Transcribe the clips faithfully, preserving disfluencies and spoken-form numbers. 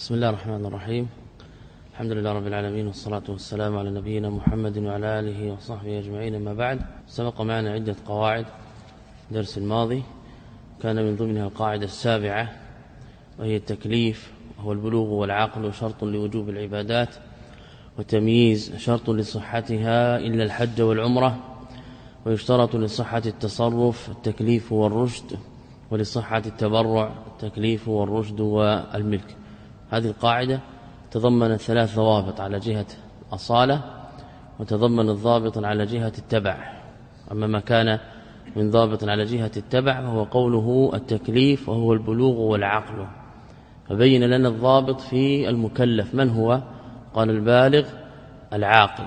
بسم الله الرحمن الرحيم. الحمد لله رب العالمين، والصلاة والسلام على نبينا محمد وعلى آله وصحبه أجمعين. ما بعد، سبق معنا عدة قواعد درس الماضي، كان من ضمنها القاعدة السابعة وهي التكليف، وهو البلوغ والعقل شرط لوجوب العبادات، وتمييز شرط لصحتها إلا الحج والعمرة، ويشترط لصحة التصرف التكليف والرشد، ولصحة التبرع التكليف والرشد والملك. هذه القاعدة تضمن ثلاث ضوابط على جهة الأصالة، وتضمن الضابط على جهة التبع. أما ما كان من ضابط على جهة التبع فهو قوله التكليف وهو البلوغ والعقل، فبين لنا الضابط في المكلف من هو؟ قال البالغ العاقل.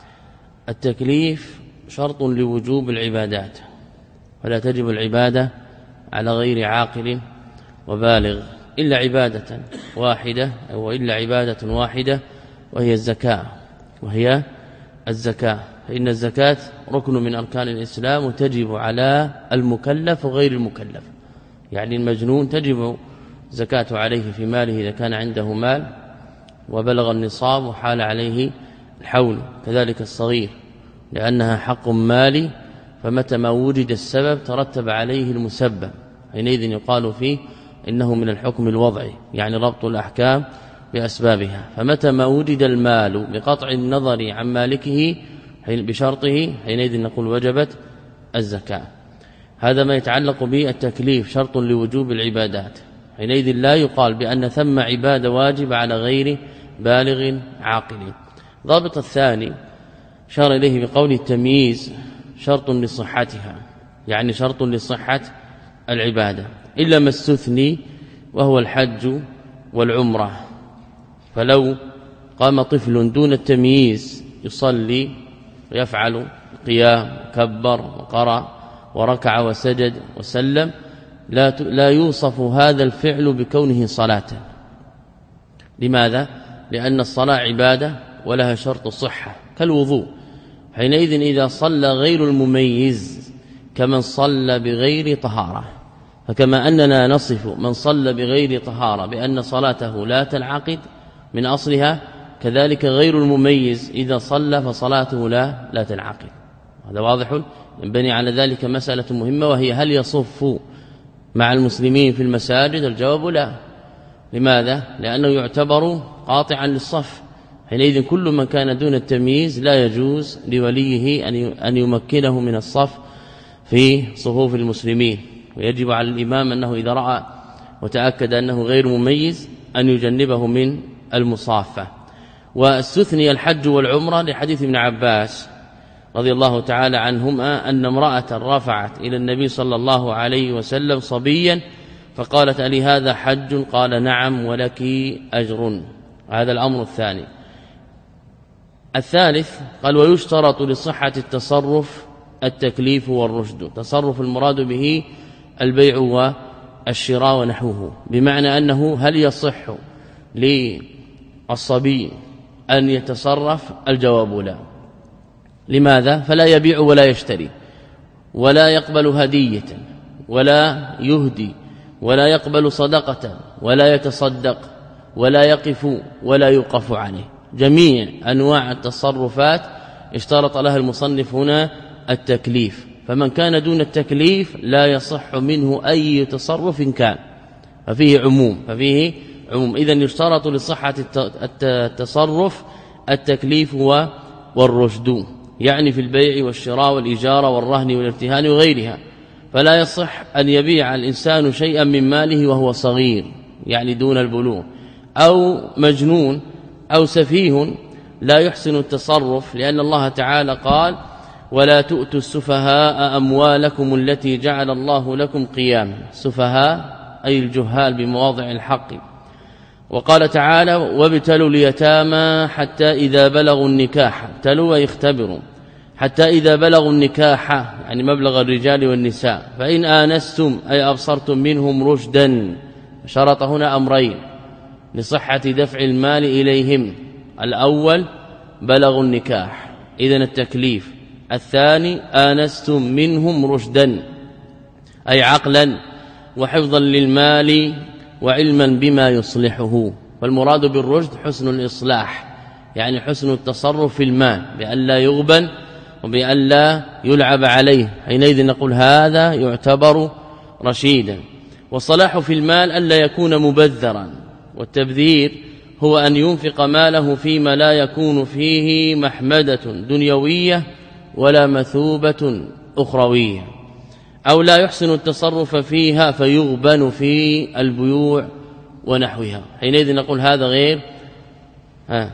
التكليف شرط لوجوب العبادات، فلا تجب العبادة على غير عاقل وبالغ إلا عبادة واحدة أو إلا عبادة واحدة وهي الزكاة وهي الزكاة فإن الزكاة ركن من أركان الإسلام، وتجب على المكلف وغير المكلف. يعني المجنون تجب زكاة عليه في ماله إذا كان عنده مال وبلغ النصاب وحال عليه الحول، كذلك الصغير لأنها حق مالي، فمتى ما وجد السبب ترتب عليه المسبب، حينئذ يقال فيه إنه من الحكم الوضعي، يعني ربط الأحكام بأسبابها. فمتى ما وجد المال بقطع النظر عن مالكه بشرطه حينئذ نقول وجبت الزكاة. هذا ما يتعلق بالتكليف، شرط لوجوب العبادات، حينئذ لا يقال بأن ثم عبادة واجبة على غير بالغ عاقل. ضابط الثاني شار إليه بقول التمييز شرط لصحتها، يعني شرط لصحة العبادة إلا ما استثني وهو الحج والعمرة. فلو قام طفل دون التمييز يصلي ويفعل قيام كبر وقرأ وركع وسجد وسلم، لا لا يوصف هذا الفعل بكونه صلاة. لماذا؟ لأن الصلاة عبادة ولها شرط صحة كالوضوء، حينئذ إذا صلى غير المميز كمن صلى بغير طهارة، فكما أننا نصف من صلى بغير طهارة بأن صلاته لا تنعقد من أصلها، كذلك غير المميز إذا صلى فصلاته لا لا تنعقد. هذا واضح. ينبني على ذلك مسألة مهمة، وهي هل يصف مع المسلمين في المساجد؟ الجواب لا. لماذا؟ لأنه يعتبر قاطعا للصف، حينئذ كل من كان دون التمييز لا يجوز لوليه أن يمكنه من الصف في صفوف المسلمين، ويجب على الإمام أنه إذا رأى وتأكد أنه غير مميز أن يجنبه من المصافة. واستثني الحج والعمرة لحديث ابن عباس رضي الله تعالى عنهما أن امرأة رفعت إلى النبي صلى الله عليه وسلم صبيا فقالت ألي هذا حج؟ قال نعم ولك أجر. هذا الأمر الثاني. الثالث قال ويشترط لصحة التصرف التكليف والرشد. تصرف المراد به البيع والشراء ونحوه، بمعنى أنه هل يصح للصبي أن يتصرف؟ الجواب لا. لماذا؟ فلا يبيع ولا يشتري ولا يقبل هدية ولا يهدي ولا يقبل صدقة ولا يتصدق ولا يقف ولا يوقف عليه. جميع أنواع التصرفات اشترط لها المصنف هنا التكليف، فمن كان دون التكليف لا يصح منه أي تصرف كان، ففيه عموم ففيه عموم إذن يشترط لصحة التصرف التكليف والرشد، يعني في البيع والشراء والإجارة والرهن والارتهان وغيرها. فلا يصح أن يبيع الإنسان شيئا من ماله وهو صغير، يعني دون البلوغ، أو مجنون أو سفيه لا يحسن التصرف، لأن الله تعالى قال ولا تؤتوا السفهاء أموالكم التي جعل الله لكم قياما. سفهاء أي الجهال بمواضع الحق. وقال تعالى وابتلوا اليتامى حتى إذا بلغوا النكاح، ابتلوا ويختبروا حتى إذا بلغوا النكاح، يعني مبلغ الرجال والنساء، فإن آنستم أي أبصرتم منهم رشدا. شرط هنا أمرين لصحة دفع المال إليهم: الأول بلغوا النكاح إذن التكليف، الثاني آنستم منهم رشدا أي عقلا وحفظا للمال وعلما بما يصلحه. فالمراد بالرشد حسن الإصلاح، يعني حسن التصرف في المال بأن لا يغبن وبأن لا يلعب عليه، حينئذ نقول هذا يعتبر رشيدا. والصلاح في المال ألا يكون مبذرا، والتبذير هو أن ينفق ماله فيما لا يكون فيه محمدة دنيوية ولا مثوبة أخروية، أو لا يحسن التصرف فيها فيغبن في البيوع ونحوها، حينئذ نقول هذا غير ها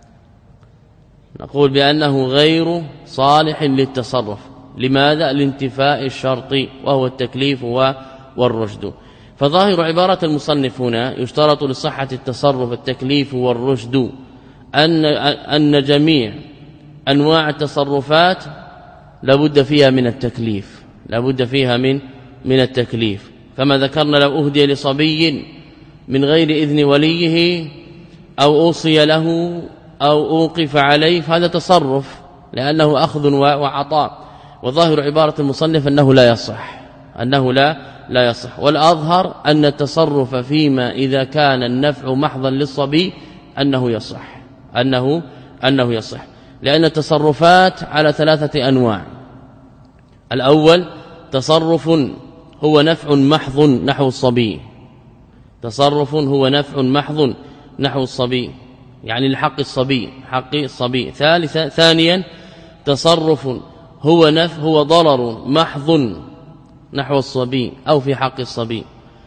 نقول بأنه غير صالح للتصرف. لماذا؟ لانتفاء الشرط وهو التكليف والرشد. فظاهر عبارة المصنف هنا يشترط لصحة التصرف التكليف والرشد أن أن جميع أنواع التصرفات لابد فيها من التكليف، لابد فيها من من التكليف. كما ذكرنا لو أهدي لصبي من غير إذن وليه أو أوصي له أو أوقف عليه فهذا تصرف لأنه أخذ وعطاء. وظاهر عبارة المصنف أنه لا يصح، أنه لا لا يصح. والأظهر أن التصرف فيما إذا كان النفع محضا للصبي أنه يصح، أنه أنه يصح، لأن التصرفات على ثلاثة أنواع. الأول تصرف هو نفع محض نحو الصبي، تصرف هو نفع محض نحو الصبي يعني لحق الصبي، حق الصبي. ثالثا ثانيا تصرف هو نفع هو ضرر محض نحو الصبي أو في حق الصبي.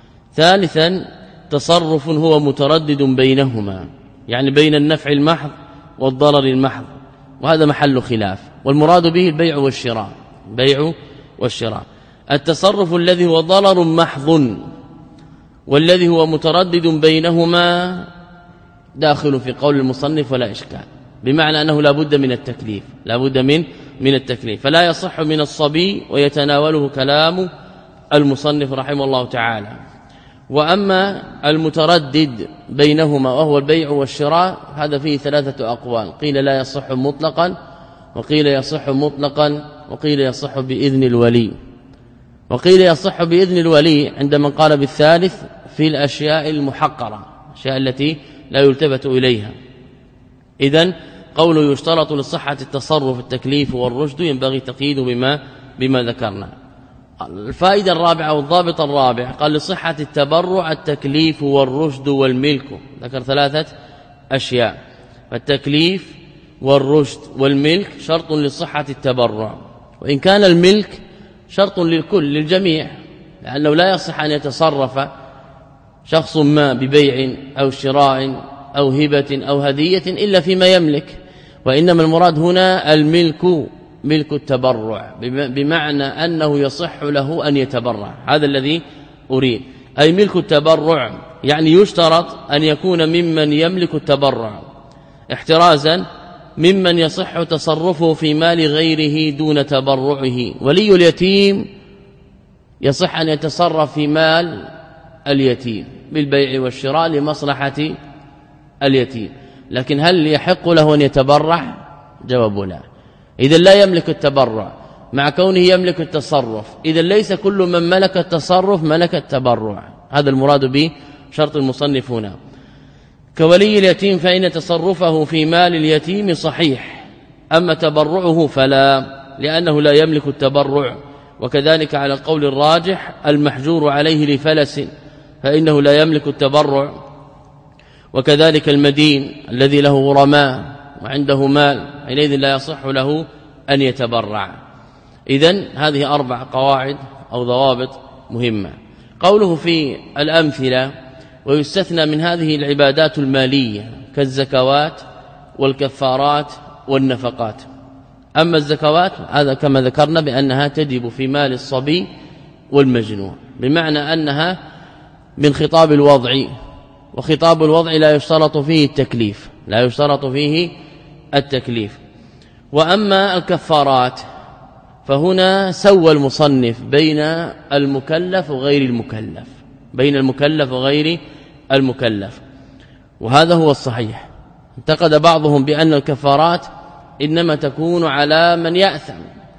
ثالثا تصرف هو متردد بينهما، يعني بين النفع المحض والضرر المحض، وهذا محل خلاف. والمراد به البيع والشراء، بيع والشراء. التصرف الذي هو ضرر محض والذي هو متردد بينهما داخل في قول المصنف ولا إشكال، بمعنى أنه لا بد من التكليف، لا بد من من التكليف، فلا يصح من الصبي ويتناوله كلام المصنف رحمه الله تعالى. وأما المتردد بينهما وهو البيع والشراء هذا فيه ثلاثة أقوال، قيل لا يصح مطلقا، وقيل يصح مطلقا، وقيل يصح بإذن الولي. وقيل يصح بإذن الولي عند من قال بالثالث في الأشياء المحقرة، الأشياء التي لا يلتفت إليها. إذن قوله يشترط لصحة التصرف التكليف والرشد ينبغي تقييده بما بما ذكرنا. الفائدة الرابعة والضابط الرابع قال لصحة التبرع التكليف والرشد والملك، ذكر ثلاثة أشياء، فالتكليف والرشد والملك شرط لصحة التبرع، وإن كان الملك شرط للكل للجميع، لأنه لا يصح أن يتصرف شخص ما ببيع أو شراء أو هبة أو هدية إلا فيما يملك، وإنما المراد هنا الملك ملك التبرع، بمعنى أنه يصح له أن يتبرع، هذا الذي أريد، أي ملك التبرع، يعني يشترط أن يكون ممن يملك التبرع احترازا ممن يصح تصرفه في مال غيره دون تبرعه. ولي اليتيم يصح أن يتصرف في مال اليتيم بالبيع والشراء لمصلحة اليتيم، لكن هل يحق له أن يتبرع؟ جواب لا. إذا لا يملك التبرع مع كونه يملك التصرف، إذا ليس كل من ملك التصرف ملك التبرع، هذا المراد به شرط المصنف هنا. كولي اليتيم فإن تصرفه في مال اليتيم صحيح، أما تبرعه فلا، لأنه لا يملك التبرع. وكذلك على القول الراجح المحجور عليه لفلس فإنه لا يملك التبرع، وكذلك المدين الذي له غرماء وعنده مال حينئذ لا يصح له أن يتبرع. إذن هذه أربع قواعد أو ضوابط مهمة. قوله في الأمثلة ويستثنى من هذه العبادات المالية كالزكوات والكفارات والنفقات. أما الزكوات هذا كما ذكرنا بأنها تجب في مال الصبي والمجنون، بمعنى أنها من خطاب الوضع، وخطاب الوضع لا يشترط فيه التكليف، لا يشترط فيه التكليف. وأما الكفارات فهنا سوى المصنف بين المكلف وغير المكلف، بين المكلف وغير المكلف، وهذا هو الصحيح. انتقد بعضهم بأن الكفارات إنما تكون على من يأثم،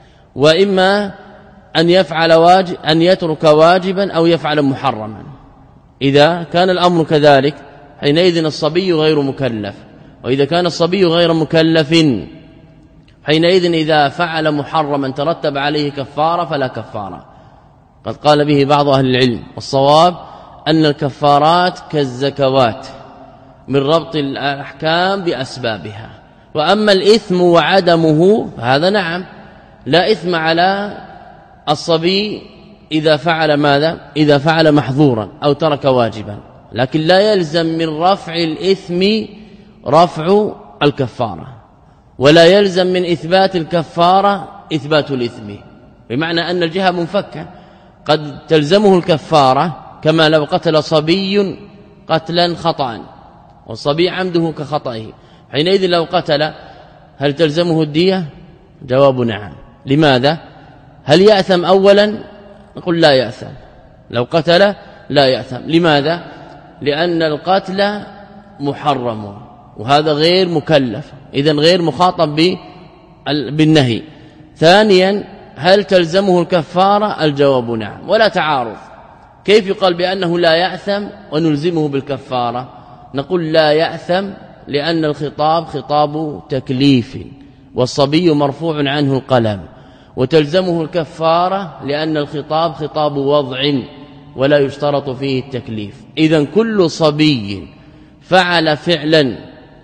وإما أن يفعل واجب أن يترك واجبا أو يفعل محرما. إذا كان الأمر كذلك حينئذ الصبي غير مكلف. وإذا كان الصبي غير مكلف حينئذ إذا فعل محرما ترتب عليه كفارة فلا كفارة. قد قال به بعض أهل العلم، والصواب أن الكفارات كالزكوات من ربط الأحكام بأسبابها. وأما الإثم وعدمه هذا نعم لا إثم على الصبي إذا فعل ماذا؟ إذا فعل محظورا أو ترك واجبا، لكن لا يلزم من رفع الإثم رفع الكفارة، ولا يلزم من إثبات الكفارة إثبات الإثم، بمعنى أن الجهة منفكة. قد تلزمه الكفارة كما لو قتل صبي قتلا خطأ والصبي عمده كخطئه، حينئذ لو قتل هل تلزمه الدية؟ جواب نعم. لماذا؟ هل يأثم أولا؟ نقول لا يأثم. لو قتل لا يأثم. لماذا؟ لأن القتل محرم وهذا غير مكلف، إذن غير مخاطب بالنهي. ثانيا هل تلزمه الكفارة؟ الجواب نعم. ولا تعارض. كيف يقال بأنه لا يأثم ونلزمه بالكفارة؟ نقول لا يأثم لأن الخطاب خطاب تكليف والصبي مرفوع عنه القلم، وتلزمه الكفارة لأن الخطاب خطاب وضع ولا يشترط فيه التكليف. إذن كل صبي فعل فعلا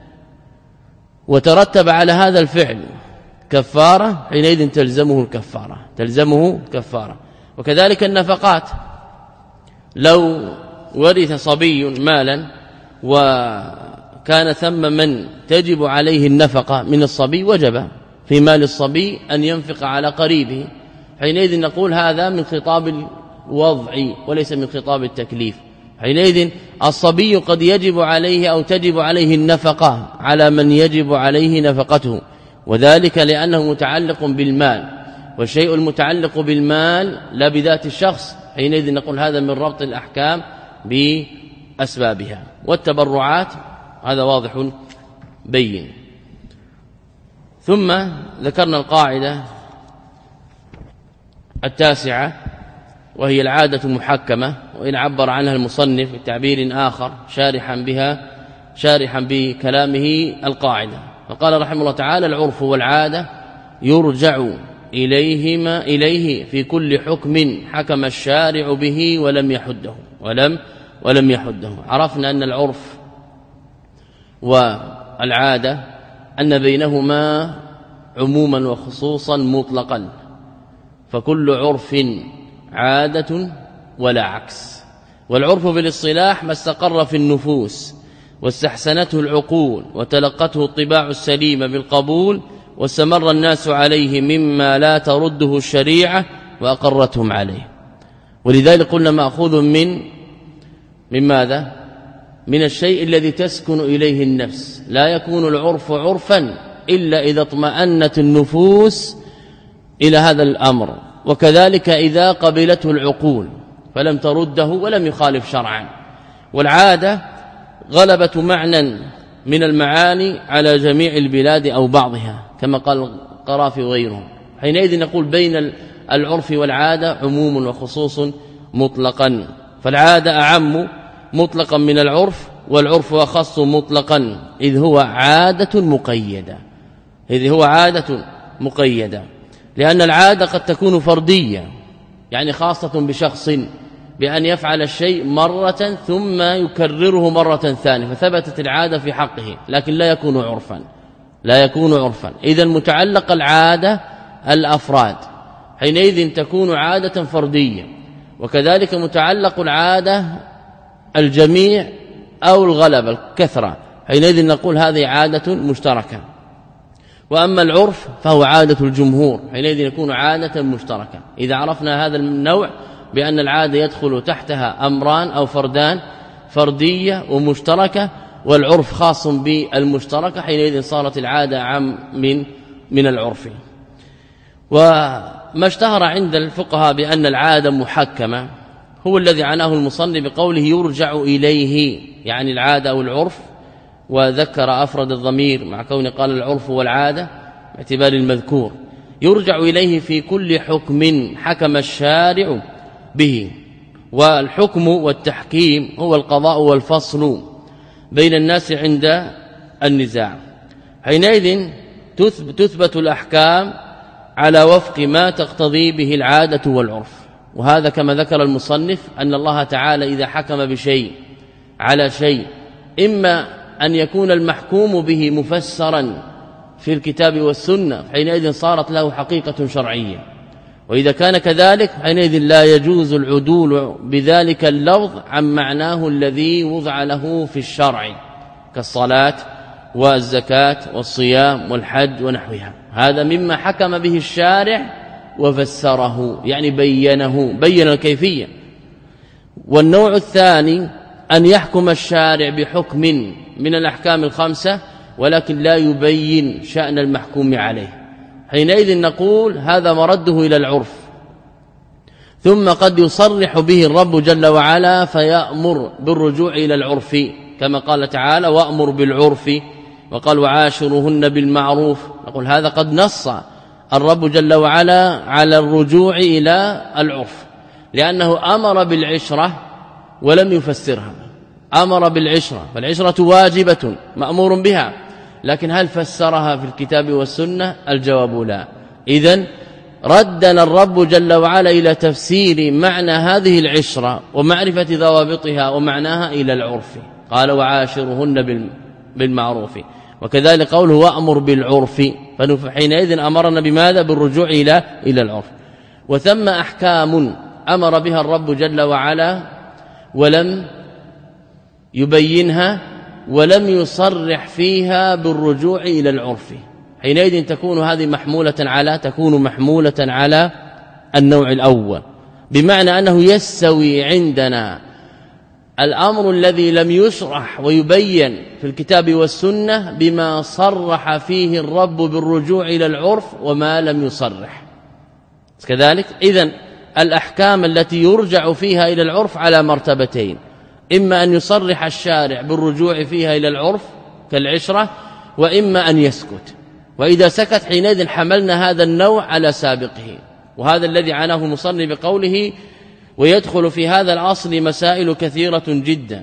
وترتب على هذا الفعل كفارة حينئذ تلزمه الكفارة تلزمه كفارة. وكذلك النفقات، لو ورث صبي مالا وكان ثم من تجب عليه النفقة من الصبي، وجب في مال الصبي أن ينفق على قريبه، حينئذ نقول هذا من خطاب الوضع وليس من خطاب التكليف. حينئذ الصبي قد يجب عليه أو تجب عليه النفقة على من يجب عليه نفقته، وذلك لأنه متعلق بالمال، والشيء المتعلق بالمال لا بذات الشخص، حينئذ نقول هذا من ربط الأحكام بأسبابها. والتبرعات هذا واضح بين. ثم ذكرنا القاعدة التاسعة وهي العادة محكمة، وإن عبر عنها المصنف بتعبير آخر شارحا بها شارحا بكلامه القاعدة، فقال رحمه الله تعالى: العرف والعادة يرجع إليهما إليه في كل حكم حكم الشارع به ولم يحده ولم ولم يحده. عرفنا أن العرف والعادة أن بينهما عموما وخصوصا مطلقا، فكل عرف عادة ولا عكس. والعرف بالاصطلاح ما استقر في النفوس واستحسنته العقول وتلقته الطباع السليمة بالقبول واستمر الناس عليه مما لا ترده الشريعة وأقرتهم عليه. ولذلك قلنا مأخوذ من من ماذا؟ من الشيء الذي تسكن إليه النفس. لا يكون العرف عرفا إلا إذا اطمأنت النفوس إلى هذا الأمر، وكذلك إذا قبلته العقول فلم ترده ولم يخالف شرعا. والعادة غلبة معنى من المعاني على جميع البلاد أو بعضها كما قال القرافي وغيرهم. حينئذ نقول بين العرف والعادة عموم وخصوص مطلقا، فالعادة أعم مطلقا من العرف، والعرف أخص مطلقا إذ هو عادة مقيدة إذ هو عادة مقيدة لأن العادة قد تكون فردية، يعني خاصة بشخص بأن يفعل الشيء مرة ثم يكرره مرة ثانية فثبتت العادة في حقه، لكن لا يكون عرفا لا يكون عرفا. إذا متعلق العادة الأفراد، حينئذ تكون عادة فردية، وكذلك متعلق العادة الجميع أو الغلبة الكثرة، حينئذ نقول هذه عادة مشتركة. وأما العرف فهو عادة الجمهور، حينئذ يكون عادة مشتركة. إذا عرفنا هذا النوع بأن العادة يدخل تحتها أمران أو فردان، فردية ومشتركة، والعرف خاص بالمشتركة، حينئذ صارت العادة عام من من العرف. وما اشتهر عند الفقهاء بأن العادة محكمة هو الذي عناه المصنف بقوله يرجع إليه، يعني العادة أو العرف، وذكر أفرد الضمير مع كونه قال العرف والعادة باعتبار المذكور. يرجع إليه في كل حكم حكم الشارع به، والحكم والتحكيم هو القضاء والفصل بين الناس عند النزاع. حينئذ تثبت الأحكام على وفق ما تقتضي به العادة والعرف. وهذا كما ذكر المصنف أن الله تعالى إذا حكم بشيء على شيء إما أن يكون المحكوم به مفسرا في الكتاب والسنة حينئذ صارت له حقيقة شرعية، وإذا كان كذلك حينئذ لا يجوز العدول بذلك اللفظ عن معناه الذي وضع له في الشرع كالصلاة والزكاة والصيام والحج ونحوها. هذا مما حكم به الشارع وفسره، يعني بينه بين الكيفية. والنوع الثاني أن يحكم الشارع بحكم من الأحكام الخمسة ولكن لا يبين شأن المحكوم عليه، حينئذ نقول هذا مرده إلى العرف. ثم قد يصرح به الرب جل وعلا فيأمر بالرجوع إلى العرف كما قال تعالى وأمر بالعرف، وقال وعاشرهن بالمعروف. نقول هذا قد نص الرب جل وعلا على الرجوع إلى العرف لأنه أمر بالعشرة ولم يفسرها. أمر بالعشرة فالعشرة واجبة مأمور بها، لكن هل فسرها في الكتاب والسنة؟ الجواب لا. إذن ردنا الرب جل وعلا إلى تفسير معنى هذه العشرة ومعرفة ضوابطها ومعناها إلى العرف، قال وعاشرهن بالمعروف، وكذلك قوله وأمر بالعرف، فحينئذ أمرنا بماذا؟ بالرجوع إلى إلى العرف. وثم أحكام أمر بها الرب جل وعلا ولم يبينها ولم يصرح فيها بالرجوع إلى العرف، حينئذ تكون هذه محمولة على تكون محمولة على النوع الأول، بمعنى أنه يستوي عندنا الأمر الذي لم يشرح ويبين في الكتاب والسنة بما صرح فيه الرب بالرجوع إلى العرف وما لم يصرح كذلك. إذن الأحكام التي يرجع فيها إلى العرف على مرتبتين، إما أن يصرح الشارع بالرجوع فيها إلى العرف كالعشرة، وإما أن يسكت، وإذا سكت حينئذ حملنا هذا النوع على سابقه. وهذا الذي عناه مصنف بقوله ويدخل في هذا الأصل مسائل كثيرة جدا،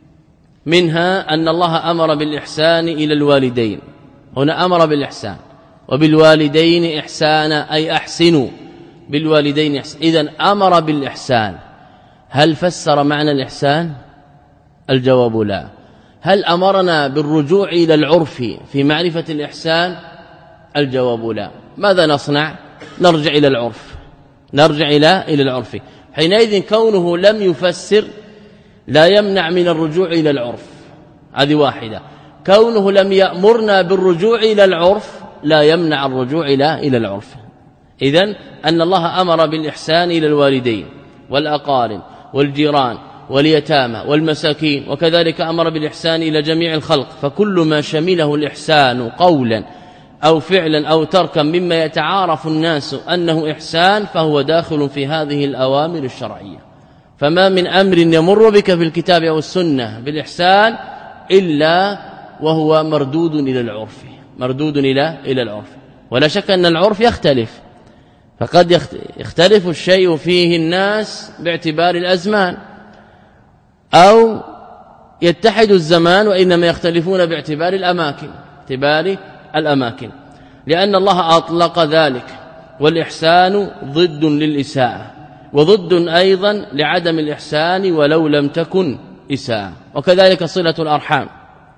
منها أن الله أمر بالإحسان إلى الوالدين، هنا أمر بالإحسان، وبالوالدين إحسانا أي أحسنوا بالوالدين إحسان. إذن أمر بالإحسان، هل فسر معنى الإحسان؟ الجواب لا. هل أمرنا بالرجوع إلى العرف في معرفة الإحسان؟ الجواب لا. ماذا نصنع؟ نرجع إلى العرف، نرجع إلى إلى العرف. حينئذ كونه لم يفسر لا يمنع من الرجوع إلى العرف، هذه واحدة. كونه لم يأمرنا بالرجوع إلى العرف لا يمنع الرجوع إلى إلى العرف. إذن أن الله أمر بالإحسان إلى الوالدين والأقارب والجيران واليتامى والمساكين، وكذلك أمر بالإحسان إلى جميع الخلق، فكل ما شمله الإحسان قولا أو فعلا أو تركا مما يتعارف الناس أنه إحسان فهو داخل في هذه الأوامر الشرعية. فما من أمر يمر بك في الكتاب أو السنة بالإحسان إلا وهو مردود إلى العرف، مردود إلى إلى العرف. ولا شك أن العرف يختلف، فقد يختلف الشيء فيه الناس باعتبار الأزمان، أو يتحد الزمان وإنما يختلفون باعتبار الأماكن، باعتبار الأماكن، لأن الله أطلق ذلك. والإحسان ضد للإساءة، وضد أيضا لعدم الإحسان ولو لم تكن إساءة. وكذلك صلة الأرحام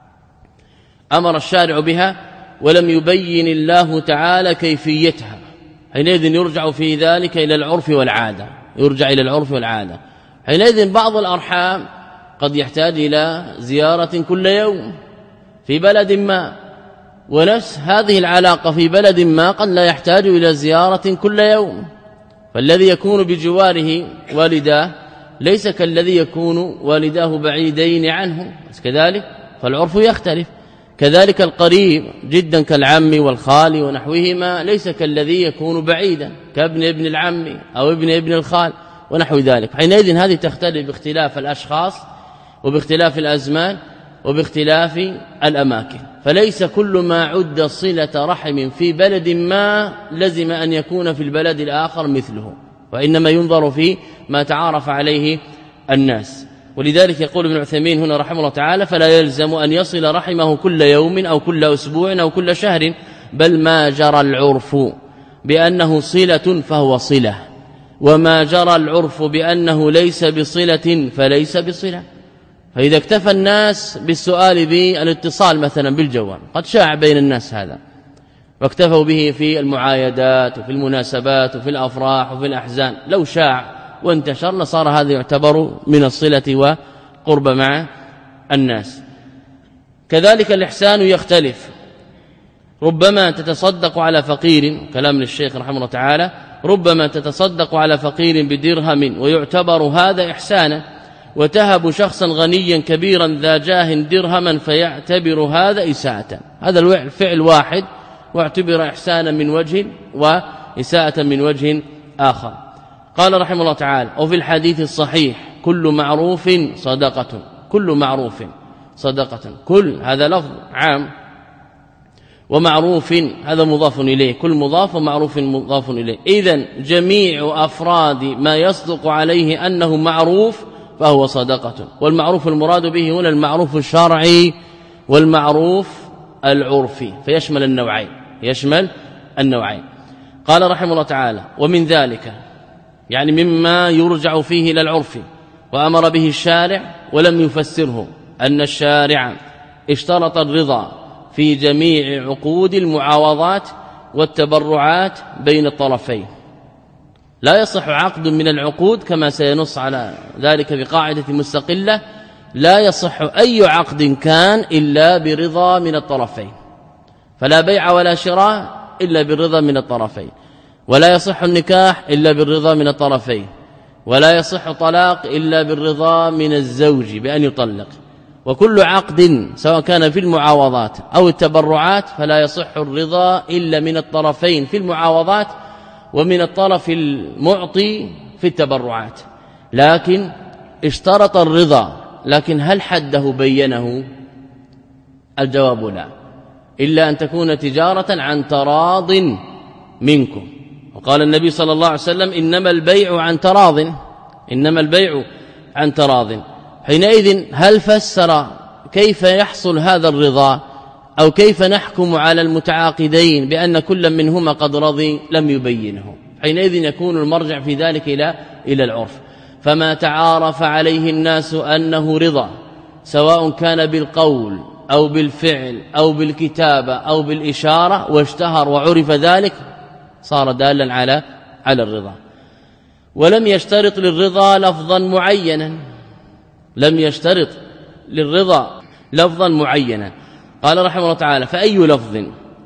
أمر الشارع بها ولم يبين الله تعالى كيفيتها، حينئذ يرجع في ذلك إلى العرف والعادة، يرجع إلى العرف والعادة. حينئذ بعض الأرحام قد يحتاج إلى زيارة كل يوم في بلد ما، ونفس هذه العلاقة في بلد ما قد لا يحتاج إلى زيارة كل يوم، فالذي يكون بجواره والداه ليس كالذي يكون والداه بعيدين عنه كذلك، فالعرف يختلف. كذلك القريب جدا كالعم والخال ونحوهما ليس كالذي يكون بعيدا كابن ابن العم أو ابن ابن الخال ونحو ذلك. حينئذ هذه تختلف باختلاف الأشخاص وباختلاف الأزمان وباختلاف الأماكن، فليس كل ما عد صلة رحم في بلد ما لزم أن يكون في البلد الآخر مثله، وإنما ينظر في ما تعارف عليه الناس. ولذلك يقول ابن عثيمين هنا رحمه الله تعالى فلا يلزم أن يصل رحمه كل يوم أو كل أسبوع أو كل شهر، بل ما جرى العرف بأنه صلة فهو صلة، وما جرى العرف بأنه ليس بصلة فليس بصلة. فإذا اكتفى الناس بالسؤال بالاتصال مثلا بالجوال، قد شاع بين الناس هذا، واكتفوا به في المعايدات وفي المناسبات وفي الأفراح وفي الأحزان، لو شاع وانتشر لصار هذا يعتبر من الصلة وقرب مع الناس. كذلك الإحسان يختلف، ربما تتصدق على فقير، كلام للشيخ رحمه الله تعالى، ربما تتصدق على فقير بدرهم ويعتبر هذا إحسانا، وتهب شخصا غنيا كبيرا ذا جاه درهما فيعتبر هذا إساءة. هذا الفعل واحد واعتبر إحسانا من وجه وإساءة من وجه آخر. قال رحمه الله تعالى وفي الحديث الصحيح كل معروف صدقة، كل معروف صدقة، كل هذا لفظ عام، ومعروف هذا مضاف إليه، كل مضاف ومعروف مضاف إليه. إذن جميع أفراد ما يصدق عليه أنه معروف فهو صدقة. والمعروف المراد به هنا المعروف الشرعي والمعروف العرفي، فيشمل النوعين، يشمل النوعين. قال رحمه الله تعالى ومن ذلك يعني مما يرجع فيه إلى العرف وأمر به الشارع ولم يفسره، أن الشارع اشترط الرضا في جميع عقود المعاوضات والتبرعات بين الطرفين. لا يصح عقد من العقود كما سينص على ذلك بقاعدة مستقلة، لا يصح أي عقد كان إلا برضا من الطرفين، فلا بيع ولا شراء إلا بالرضا من الطرفين، ولا يصح النكاح إلا بالرضا من الطرفين، ولا يصح طلاق إلا بالرضا من الزوج بأن يطلق. وكل عقد سواء كان في المعاوضات أو التبرعات فلا يصح الرضا إلا من الطرفين في المعاوضات ومن الطرف المعطي في التبرعات. لكن اشترط الرضا، لكن هل حده بينه؟ الجواب لا، إلا أن تكون تجارة عن تراض منكم. وقال النبي صلى الله عليه وسلم إنما البيع عن تراض، إنما البيع عن تراض. حينئذ هل فسر كيف يحصل هذا الرضا أو كيف نحكم على المتعاقدين بأن كل منهما قد رضي؟ لم يبينه. حينئذ يكون المرجع في ذلك إلى إلى العرف. فما تعارف عليه الناس أنه رضا، سواء كان بالقول أو بالفعل أو بالكتابة أو بالإشارة، واشتهر وعرف ذلك، صار دالا على على الرضا. ولم يشترط للرضا لفظا معينا، لم يشترط للرضا لفظا معينا. قال رحمه الله تعالى فأي لفظ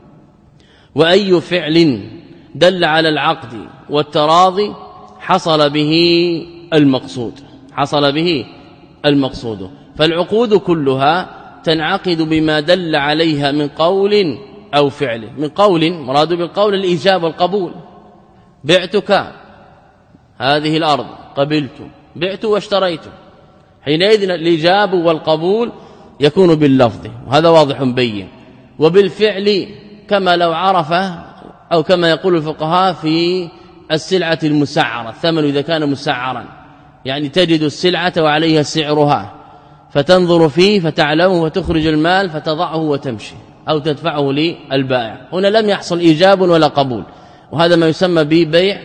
وأي فعل دل على العقد والتراضي حصل به المقصود، حصل به المقصود. فالعقود كلها تنعقد بما دل عليها من قول أو فعل. من قول مراد بالقول الإيجاب والقبول، بعتك هذه الأرض قبلت، بعت واشتريت. حينئذ الإيجاب والقبول يكون باللفظ، وهذا واضح بين. وبالفعل كما لو عرف أو كما يقول الفقهاء في السلعة المسعرة، الثمن إذا كان مسعرا، يعني تجد السلعة وعليها سعرها فتنظر فيه فتعلمه وتخرج المال فتضعه وتمشي أو تدفعه للبائع. هنا لم يحصل إيجاب ولا قبول، وهذا ما يسمى ببيع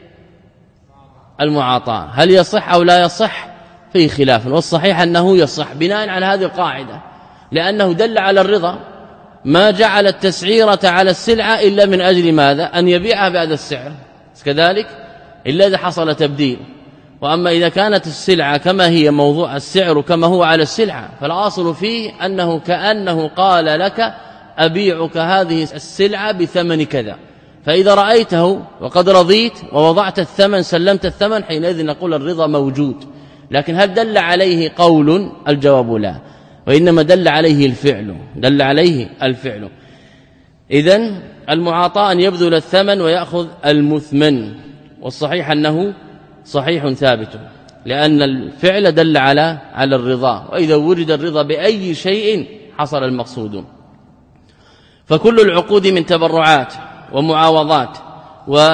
المعاطاة. هل يصح أو لا يصح؟ فيه خلاف، والصحيح أنه يصح بناء على هذه القاعدة، لأنه دل على الرضا. ما جعل التسعيرة على السلعة إلا من أجل ماذا؟ أن يبيعها بهذا السعر، كذلك إلا إذا حصل تبديل. وأما إذا كانت السلعة كما هي، موضوع السعر كما هو على السلعة، فالأصل فيه أنه كأنه قال لك أبيعك هذه السلعة بثمن كذا، فإذا رأيته وقد رضيت ووضعت الثمن سلمت الثمن، حينئذ نقول الرضا موجود. لكن هل دل عليه قول؟ الجواب لا، وإنما دل عليه الفعل، دل عليه الفعل. إذن المعاطاة أن يبذل الثمن ويأخذ المثمن، والصحيح أنه صحيح ثابت، لأن الفعل دل على على الرضا، وإذا ورد الرضا بأي شيء حصل المقصود. فكل العقود من تبرعات ومعاوضات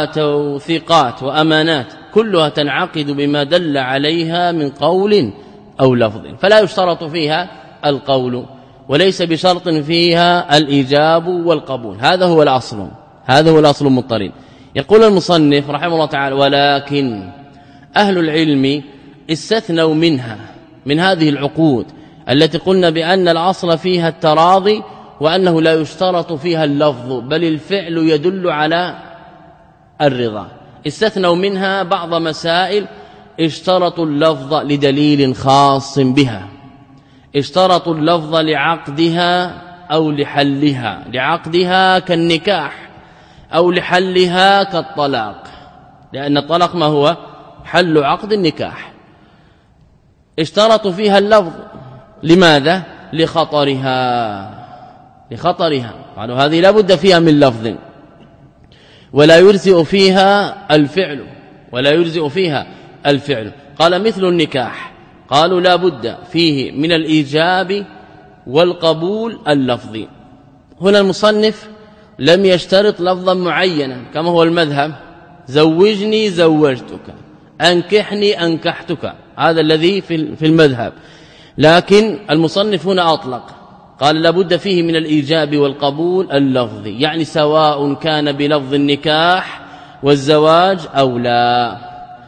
وتوثيقات وأمانات كلها تنعقد بما دل عليها من قول أو لفظ، فلا يشترط فيها القول وليس بشرط فيها الإيجاب والقبول. هذا هو الأصل، هذا هو الأصل المضطرد. يقول المصنف رحمه الله تعالى: ولكن أهل العلم استثنوا منها، من هذه العقود التي قلنا بأن الأصل فيها التراضي وأنه لا يشترط فيها اللفظ بل الفعل يدل على الرضا، استثنوا منها بعض مسائل اشترطوا اللفظ لدليل خاص بها، اشترطوا اللفظ لعقدها أو لحلها، لعقدها كالنكاح أو لحلها كالطلاق، لأن الطلاق ما هو؟ حل عقد النكاح. اشترطوا فيها اللفظ، لماذا؟ لخطرها، لخطرها قالوا هذه لا بد فيها من لفظ ولا يجزئ فيها الفعل، ولا يجزئ فيها الفعل. قال مثل النكاح، قالوا لا بد فيه من الإيجاب والقبول اللفظي. هنا المصنف لم يشترط لفظا معينا كما هو المذهب: زوجني زوجتك، أنكحني أنكحتك، هذا الذي في المذهب. لكن المصنف هنا أطلق، قال لابد فيه من الإيجاب والقبول اللفظي، يعني سواء كان بلفظ النكاح والزواج أو لا،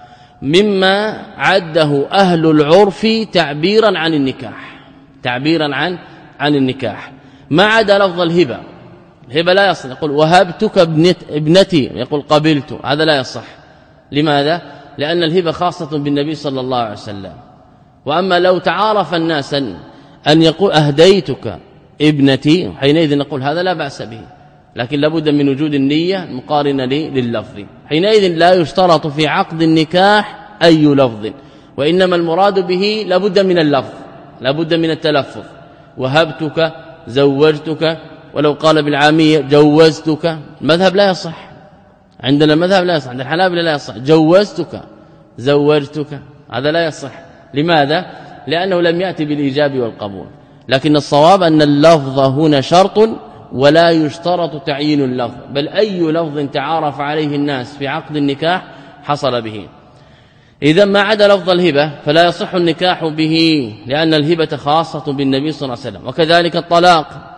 مما عده أهل العرف تعبيرا عن النكاح، تعبيرا عن عن النكاح، ما عدا لفظ الهبة. الهبة لا يصح، يقول وهبتك ابنتي، يقول قبلت، هذا لا يصح. لماذا؟ لأن الهبة خاصة بالنبي صلى الله عليه وسلم. وأما لو تعارف الناس أن يقول أهديتك ابنتي، حينئذ نقول هذا لا بأس به، لكن لابد من وجود النية المقارنة لللفظ. حينئذ لا يشترط في عقد النكاح أي لفظ، وإنما المراد به لابد من اللفظ، لابد من التلفظ: وهبتك، زوجتك. ولو قال بالعامية جوزتك، المذهب لا يصح، عندنا المذهب لا يصح، عند الحنابلة لا يصح، جوزتك زوجتك، هذا لا يصح. لماذا؟ لأنه لم يأتي بالإيجاب والقبول. لكن الصواب أن اللفظ هنا شرط ولا يشترط تعيين اللفظ، بل أي لفظ تعارف عليه الناس في عقد النكاح حصل به. إذا ما عدا لفظ الهبة فلا يصح النكاح به، لأن الهبة خاصة بالنبي صلى الله عليه وسلم. وكذلك الطلاق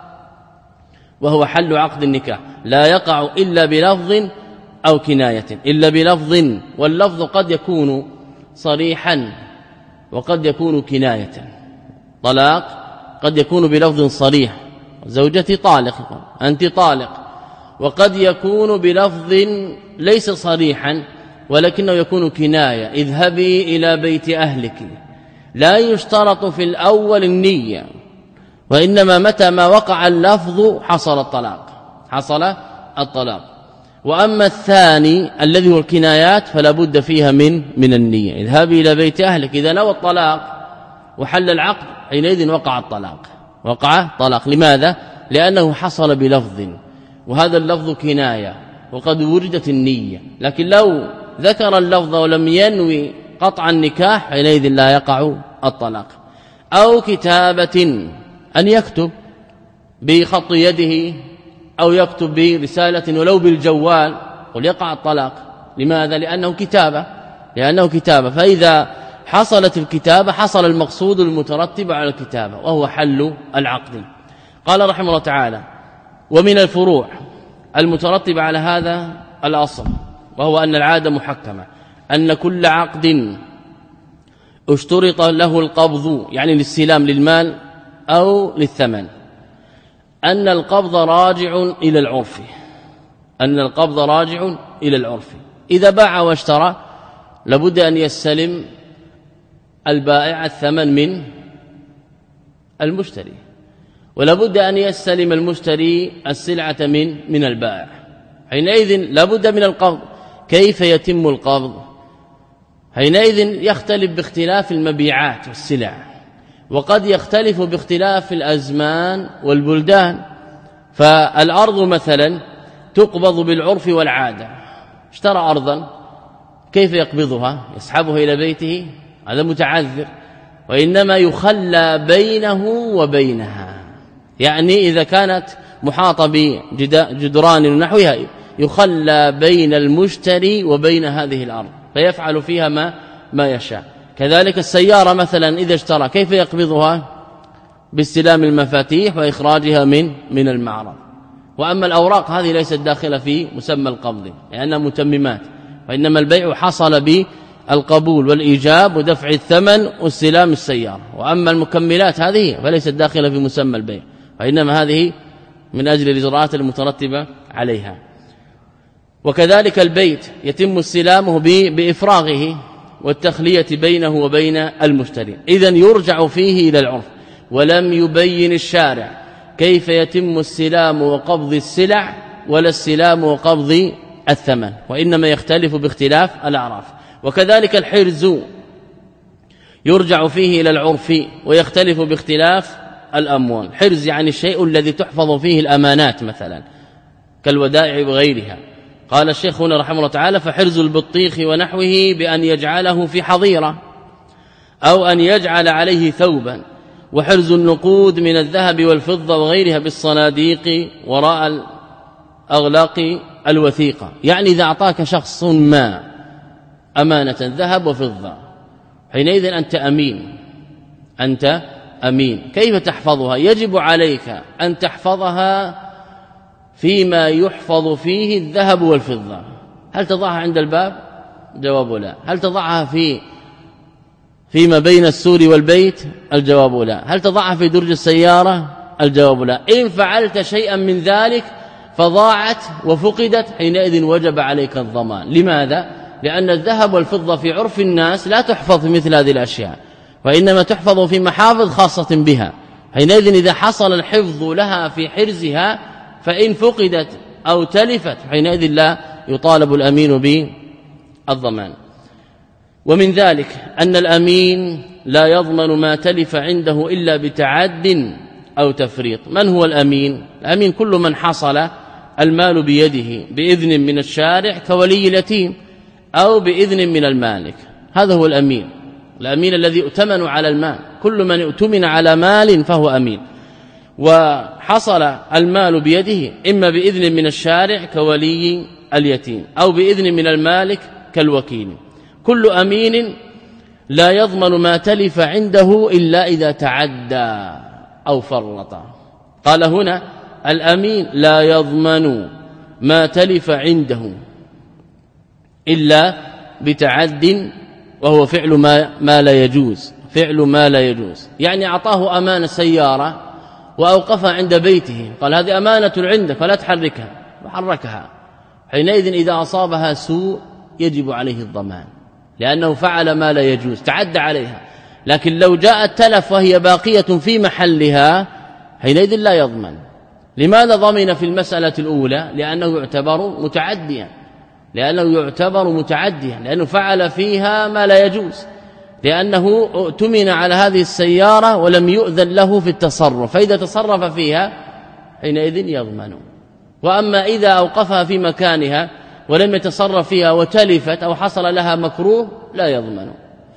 وهو حل عقد النكاح لا يقع إلا بلفظ أو كناية، إلا بلفظ، واللفظ قد يكون صريحا وقد يكون كناية. طلاق قد يكون بلفظ صريح: زوجتي طالق، أنت طالق، وقد يكون بلفظ ليس صريحا ولكنه يكون كناية: اذهبي إلى بيت أهلك. لا يشترط في الأول النية، وإنما متى ما وقع اللفظ حصل الطلاق، حصل الطلاق. وأما الثاني الذي هو الكنايات فلا بد فيها من من النية: اذهبي إلى بيت أهلك. إذا نوى الطلاق وحل العقد حينئذ وقع الطلاق، وقع طلاق. لماذا؟ لأنه حصل بلفظ، وهذا اللفظ كناية وقد وجدت النية. لكن لو ذكر اللفظ ولم ينوي قطع النكاح حينئذ لا يقع الطلاق. أو كتابة، أن يكتب بخط يده أو يكتب برسالة ولو بالجوال، قل يقع الطلاق. لماذا؟ لأنه كتابة، لأنه كتابة. فإذا حصلت الكتابة حصل المقصود المترتب على الكتابة وهو حل العقد. قال رحمه الله تعالى: ومن الفروع المترتب على هذا الأصل، وهو أن العادة محكمة، أن كل عقد اشترط له القبض، يعني للسلام للمال أو للثمن، أن القبض راجع إلى العرف، أن القبض راجع إلى العرف. إذا باع واشترى لابد أن يستلم البائع الثمن من المشتري، ولابد أن يستلم المشتري السلعة من من البائع. حينئذ لابد من القبض. كيف يتم القبض؟ حينئذ يختلف باختلاف المبيعات والسلع، وقد يختلف باختلاف الأزمان والبلدان. فالأرض مثلا تقبض بالعرف والعادة، اشترى أرضا كيف يقبضها؟ يسحبها إلى بيته؟ هذا متعذر. وإنما يخلى بينه وبينها، يعني إذا كانت محاطة بجدران ونحوها يخلى بين المشتري وبين هذه الأرض، فيفعل فيها ما ما يشاء. كذلك السيارة مثلا إذا اشترى كيف يقبضها؟ باستلام المفاتيح وإخراجها من من المعرض. وأما الأوراق هذه ليست داخلة في مسمى القبض لأنها متممات، وإنما البيع حصل بالقبول والإيجاب ودفع الثمن واستلام السيارة. وأما المكملات هذه فليست داخلة في مسمى البيع، وإنما هذه من أجل الإجراءات المترتبة عليها. وكذلك البيت يتم استلامه بإفراغه والتخلية بينه وبين المشتري. إذن يرجع فيه إلى العرف. ولم يبين الشارع كيف يتم السلام وقبض السلع ولا السلام وقبض الثمن، وإنما يختلف باختلاف الأعراف. وكذلك الحرز يرجع فيه إلى العرف ويختلف باختلاف الأموال. حرز يعني الشيء الذي تحفظ فيه الأمانات مثلا كالودائع وغيرها. قال الشيخ هنا رحمه الله تعالى: فحرز البطيخ ونحوه بأن يجعله في حظيرة أو أن يجعل عليه ثوبا. وحرز النقود من الذهب والفضة وغيرها بالصناديق وراء الأغلاق الوثيقة. يعني إذا أعطاك شخص ما أمانة ذهب وفضة حينئذ أنت أمين، أنت أمين. كيف تحفظها؟ يجب عليك أن تحفظها فيما يحفظ فيه الذهب والفضة. هل تضعها عند الباب؟ جواب لا. هل تضعها في فيما بين السور والبيت؟ الجواب لا. هل تضعها في درج السيارة؟ الجواب لا. إن فعلت شيئا من ذلك فضاعت وفقدت حينئذ وجب عليك الضمان. لماذا؟ لأن الذهب والفضة في عرف الناس لا تحفظ في مثل هذه الأشياء، وإنما تحفظ في محافظ خاصة بها. حينئذ إذا حصل الحفظ لها في حرزها فإن فقدت أو تلفت حينئذ لا يطالب الأمين بالضمان. ومن ذلك أن الأمين لا يضمن ما تلف عنده إلا بتعد أو تفريط. من هو الأمين؟ الأمين كل من حصل المال بيده بإذن من الشارع كولي اليتيم أو بإذن من المالك، هذا هو الأمين. الأمين الذي يؤتمن على المال، كل من يؤتمن على مال فهو أمين. وحصل المال بيده إما بإذن من الشارع كولي اليتيم أو بإذن من المالك كالوكيل. كل أمين لا يضمن ما تلف عنده إلا إذا تعدى أو فرط. قال هنا الأمين لا يضمن ما تلف عنده إلا بتعد، وهو فعل ما, ما لا يجوز، فعل ما لا يجوز. يعني أعطاه أمانة سيارة وأوقفها عند بيته، قال هذه أمانة عندك فلا تحركها، وحركها. حينئذ إذا أصابها سوء يجب عليه الضمان، لأنه فعل ما لا يجوز، تعدى عليها. لكن لو جاء التلف وهي باقية في محلها حينئذ لا يضمن. لماذا ضمن في المسألة الأولى؟ لأنه يعتبر متعديا، لأنه يعتبر متعديا لأنه فعل فيها ما لا يجوز، لأنه اؤتمن على هذه السيارة ولم يؤذن له في التصرف، فإذا تصرف فيها حينئذ يضمن. وأما إذا أوقفها في مكانها ولم يتصرف فيها وتلفت أو حصل لها مكروه لا يضمن.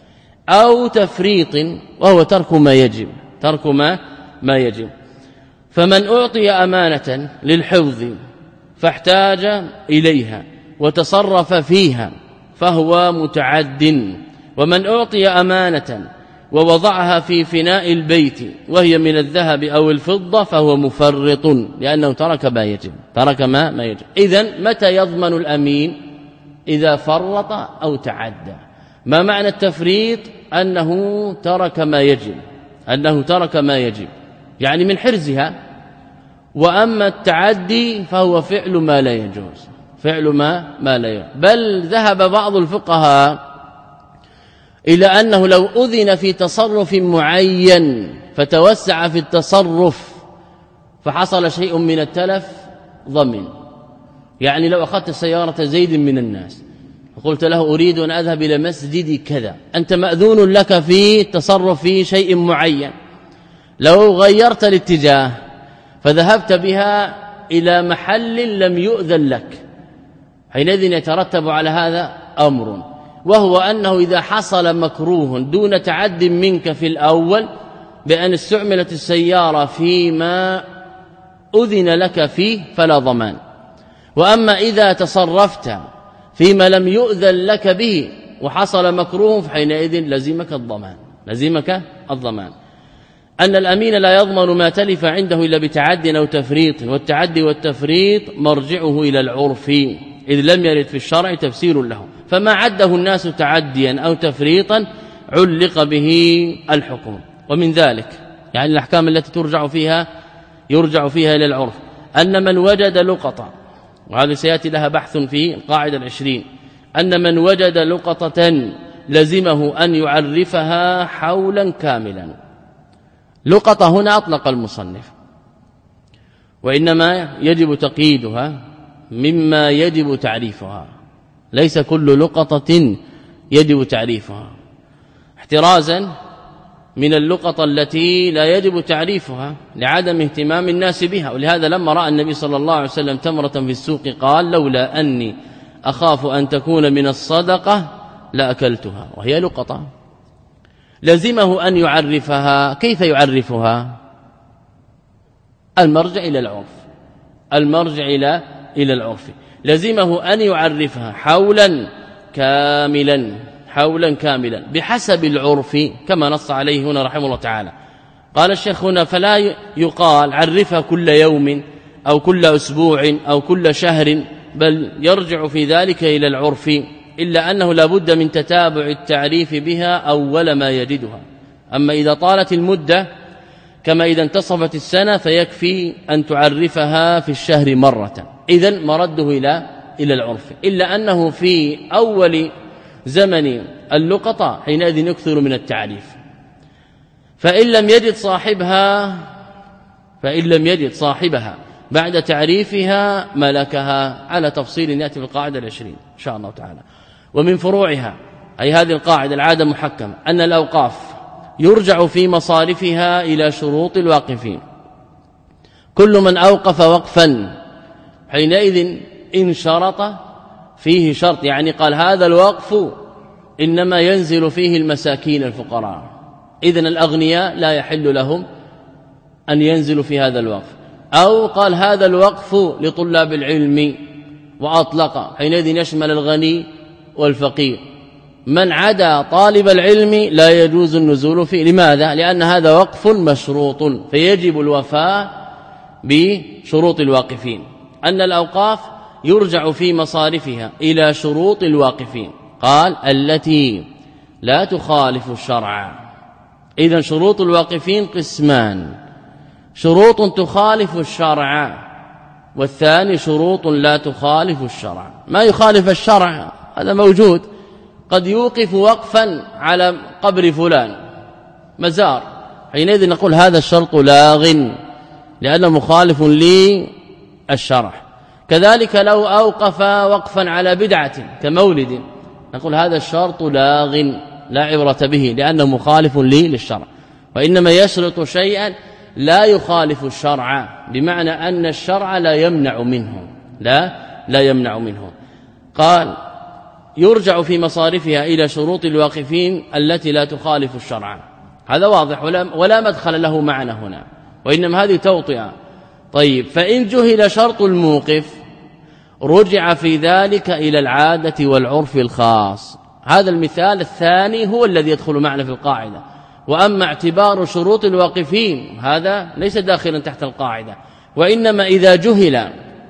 أو تفريط وهو ترك ما يجب، ترك ما ما يجب. فمن أعطي أمانة للحفظ فاحتاج إليها وتصرف فيها فهو متعد. ومن أعطي أمانة ووضعها في فناء البيت وهي من الذهب أو الفضة فهو مفرط، لأنه ترك ما يجب، ترك ما ما يجب. إذن متى يضمن الأمين؟ إذا فرط أو تعدى. ما معنى التفريط؟ أنه ترك ما يجب، أنه ترك ما يجب يعني من حرزها. وأما التعدي فهو فعل ما لا يجوز، فعل ما ما لا يجوز. بل ذهب بعض الفقهاء إلى أنه لو أذن في تصرف معين فتوسع في التصرف فحصل شيء من التلف ضمن. يعني لو أخذت سيارة زيد من الناس وقلت له أريد أن أذهب إلى مسجد كذا، أنت مأذون لك في التصرف في شيء معين، لو غيرت الاتجاه فذهبت بها إلى محل لم يؤذن لك حينئذ يترتب على هذا أمر، وهو أنه إذا حصل مكروه دون تعد منك في الأول بأن استعملت السيارة فيما أذن لك فيه فلا ضمان. وأما إذا تصرفت فيما لم يؤذن لك به وحصل مكروه فحينئذ لزمك الضمان لزمك الضمان أن الأمين لا يضمن ما تلف عنده إلا بتعد أو تفريط والتعدي والتفريط مرجعه إلى العرف إذ لم يرد في الشرع تفسير له فما عده الناس تعديا أو تفريطا علق به الحكم ومن ذلك يعني الأحكام التي ترجع فيها يرجع فيها إلى العرف أن من وجد لقطة وهذا سيأتي لها بحث في القاعدة العشرين أن من وجد لقطة لزمه أن يعرفها حولا كاملا لقطة هنا أطلق المصنف وإنما يجب تقييدها مما يجب تعريفها ليس كل لقطة يجب تعريفها احترازا من اللقطة التي لا يجب تعريفها لعدم اهتمام الناس بها ولهذا لما رأى النبي صلى الله عليه وسلم تمرة في السوق قال لولا أني أخاف أن تكون من الصدقة لأكلتها وهي لقطة لزمه أن يعرفها كيف يعرفها المرجع إلى العرف المرجع إلى إلى العرف لزمه أن يعرفها حولا كاملا حولا كاملا بحسب العرف كما نص عليه هنا رحمه الله تعالى قال الشيخ هنا فلا يقال عرفها كل يوم أو كل أسبوع أو كل شهر بل يرجع في ذلك إلى العرف إلا أنه لا بد من تتابع التعريف بها أول ما يجدها أما إذا طالت المدة كما إذا انتصفت السنة فيكفي أن تعرفها في الشهر مرة إذن مرده إلى إلى العرف إلا أنه في أول زمن اللقطة حينئذ يكثر من التعريف فإن لم يجد صاحبها فإن لم يجد صاحبها بعد تعريفها ملكها على تفصيل يأتي في القاعدة العشرين إن شاء الله تعالى ومن فروعها أي هذه القاعدة العادة محكمة أن الأوقاف يرجع في مصارفها إلى شروط الواقفين كل من أوقف وقفا حينئذ إن شرط فيه شرط يعني قال هذا الوقف إنما ينزل فيه المساكين الفقراء إذن الأغنياء لا يحل لهم أن ينزلوا في هذا الوقف أو قال هذا الوقف لطلاب العلم وأطلق حينئذ يشمل الغني والفقير من عدا طالب العلم لا يجوز النزول فيه لماذا؟ لأن هذا وقف مشروط فيجب الوفاء بشروط الواقفين أن الأوقاف يرجع في مصارفها إلى شروط الواقفين قال التي لا تخالف الشرع إذن شروط الواقفين قسمان شروط تخالف الشرع والثاني شروط لا تخالف الشرع ما يخالف الشرع هذا موجود قد يوقف وقفا على قبر فلان مزار حينئذ نقول هذا الشرط لاغ لأنه مخالف للشرع كذلك لو أوقف وقفا على بدعة كمولد نقول هذا الشرط لاغ لا عبرة به لأنه مخالف لي للشرع وإنما يشرط شيئا لا يخالف الشرع بمعنى أن الشرع لا يمنع منه لا لا يمنع منه قال يرجع في مصارفها إلى شروط الواقفين التي لا تخالف الشرع هذا واضح ولا, ولا مدخل له معنى هنا وإنما هذه توطئة طيب فإن جهل شرط الموقف رجع في ذلك إلى العادة والعرف الخاص هذا المثال الثاني هو الذي يدخل معنا في القاعدة وأما اعتبار شروط الواقفين هذا ليس داخلا تحت القاعدة وإنما إذا جهل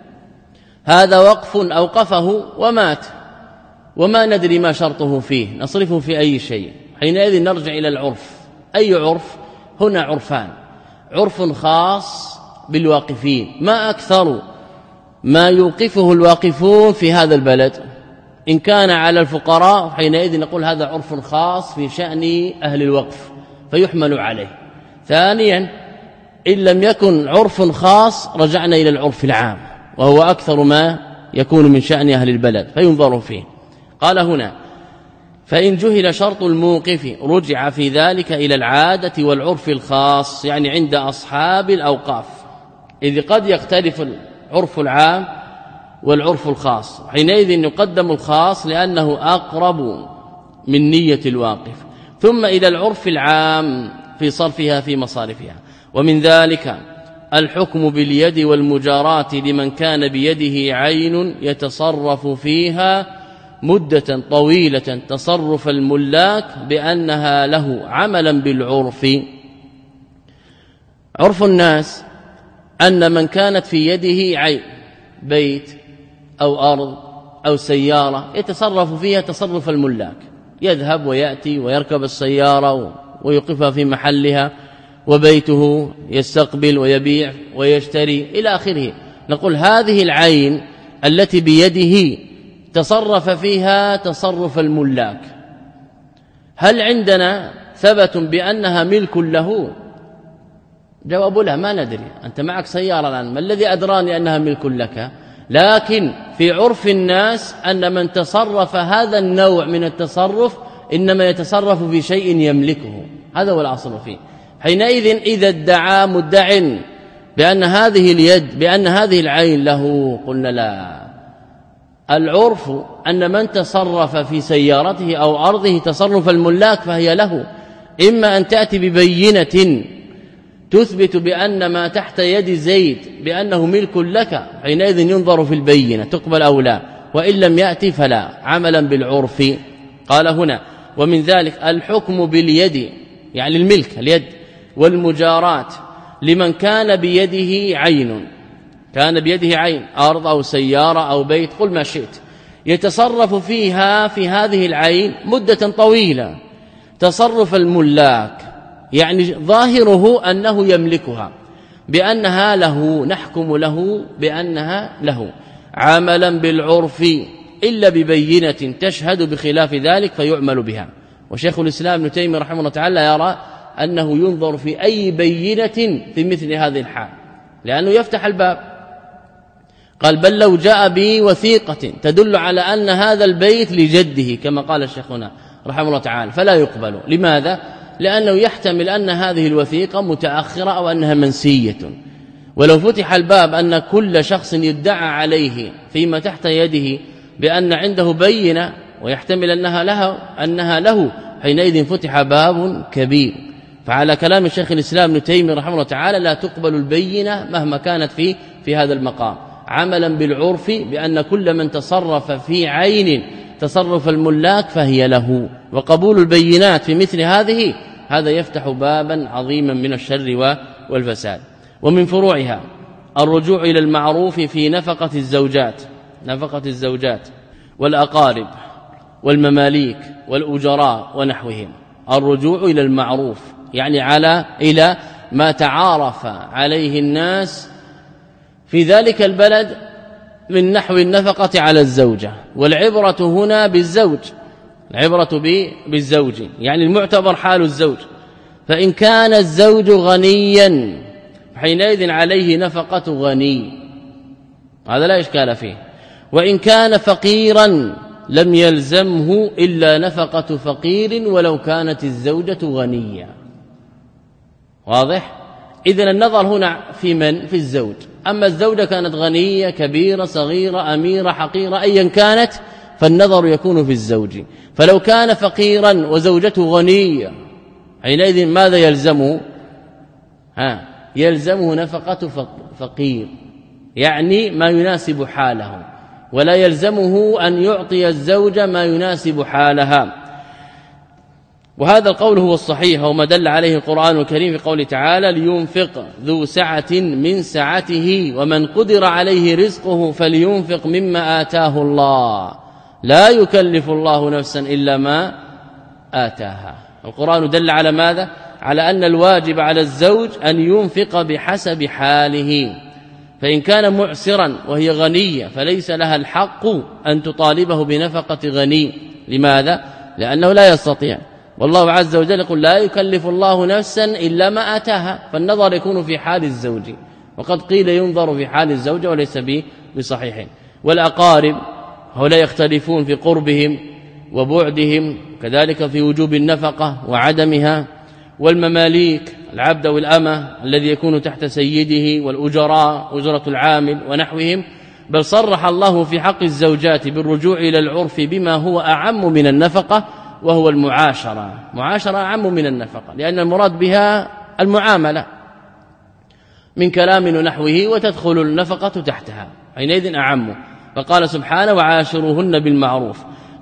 هذا وقف أوقفه ومات وما ندري ما شرطه فيه نصرفه في أي شيء حينئذ نرجع إلى العرف أي عرف هنا عرفان عرف خاص بالواقفين ما أكثر ما يوقفه الواقفون في هذا البلد إن كان على الفقراء حينئذ نقول هذا عرف خاص في شأن أهل الوقف فيحمل عليه ثانيا إن لم يكن عرف خاص رجعنا إلى العرف العام وهو أكثر ما يكون من شأن أهل البلد فينظر فيه قال هنا فإن جهل شرط الموقف رجع في ذلك إلى العادة والعرف الخاص يعني عند أصحاب الأوقاف إذ قد يختلف العرف العام والعرف الخاص حينئذ يقدم الخاص لأنه أقرب من نية الواقف ثم إلى العرف العام في صرفها في مصارفها ومن ذلك الحكم باليد والمجارات لمن كان بيده عين يتصرف فيها مدة طويلة تصرف الملاك بأنها له عملا بالعرف. عرف الناس أن من كانت في يده عين بيت أو أرض أو سيارة يتصرف فيها تصرف الملاك، يذهب ويأتي ويركب السيارة ويوقفها في محلها، وبيته يستقبل ويبيع ويشتري إلى آخره. نقول هذه العين التي بيده تصرف فيها تصرف الملاك، هل عندنا ثبت بأنها ملك له؟ جواب لا، ما ندري. أنت معك سيارة الآن، ما الذي أدراني أنها ملك لك؟ لكن في عرف الناس أن من تصرف هذا النوع من التصرف إنما يتصرف في شيء يملكه، هذا هو الأصل فيه. حينئذ إذا ادعى مدع بأن هذه اليد بأن هذه العين له، قلنا لا، العرف أن من تصرف في سيارته أو أرضه تصرف الملاك فهي له، إما أن تأتي ببينة تثبت بأن ما تحت يد زيد بأنه ملك لك، حينئذ ينظر في البينة تقبل أو لا، وإن لم يأتي فلا، عملا بالعرف. قال هنا ومن ذلك الحكم باليد، يعني الملك اليد، والمجارات لمن كان بيده عين، كان بيده عين أرض أو سيارة أو بيت، قل ما شئت، يتصرف فيها في هذه العين مدة طويلة تصرف الملاك، يعني ظاهره أنه يملكها بأنها له، نحكم له بأنها له عملا بالعرف إلا ببينة تشهد بخلاف ذلك فيعمل بها. وشيخ الإسلام ابن تيمية رحمه الله تعالى يرى أنه ينظر في أي بينة في مثل هذه الحال، لأنه يفتح الباب. قال بل لو جاء بوثيقة تدل على أن هذا البيت لجده كما قال الشيخنا رحمه الله تعالى فلا يقبل. لماذا؟ لأنه يحتمل أن هذه الوثيقة متأخرة أو أنها منسية. ولو فتح الباب أن كل شخص يدعى عليه فيما تحت يده بأن عنده بينة ويحتمل أنها له, أنها له حينئذ فتح باب كبير. فعلى كلام الشيخ الإسلام ابن تيمية رحمه الله تعالى لا تقبل البينة مهما كانت في في هذا المقام، عملا بالعرف بأن كل من تصرف في عين تصرف الملاك فهي له. وقبول البينات في مثل هذه هذا يفتح بابا عظيما من الشر والفساد. ومن فروعها الرجوع إلى المعروف في نفقة الزوجات، نفقة الزوجات والأقارب والمماليك والأجراء ونحوهم. الرجوع إلى المعروف يعني على إلى ما تعارف عليه الناس في ذلك البلد من نحو النفقة على الزوجة. والعبرة هنا بالزوج، العبرة بالزوج يعني المعتبر حال الزوج، فإن كان الزوج غنيا حينئذ عليه نفقة غني، هذا لا إشكال فيه. وإن كان فقيرا لم يلزمه إلا نفقة فقير ولو كانت الزوجة غنية. واضح؟ إذن النظر هنا في من؟ في الزوج. أما الزوجة كانت غنية كبيرة صغيرة أميرة حقيرة أيا كانت فالنظر يكون في الزوج. فلو كان فقيرا وزوجته غنية حينئذ ماذا يلزمه؟ ها يلزمه نفقة فقير، يعني ما يناسب حاله، ولا يلزمه أن يعطي الزوجة ما يناسب حالها. وهذا القول هو الصحيح وما دل عليه القرآن الكريم في قوله تعالى لينفق ذو سعة من سعته ومن قدر عليه رزقه فلينفق مما آتاه الله لا يكلف الله نفسا إلا ما آتاها. القرآن دل على ماذا؟ على أن الواجب على الزوج أن ينفق بحسب حاله، فإن كان معسرا وهي غنية فليس لها الحق أن تطالبه بنفقة غني. لماذا؟ لأنه لا يستطيع، والله عز وجل يقول لا يكلف الله نفسا إلا ما آتاها، فالنظر يكون في حال الزوج، وقد قيل ينظر في حال الزوجة وليس بصحيح. والأقارب هؤلاء يختلفون في قربهم وبعدهم، كذلك في وجوب النفقة وعدمها. والمماليك العبد والأمة الذي يكون تحت سيده، والأجراء أجرة العامل ونحوهم. بل صرح الله في حق الزوجات بالرجوع إلى العرف بما هو أعم من النفقة وهو المعاشرة. معاشرة أعم من النفقة لأن المراد بها المعاملة من كلام ونحوه، وتدخل النفقة تحتها حينئذ أعم. فقال سبحانه وعاشروهن بالمعروف.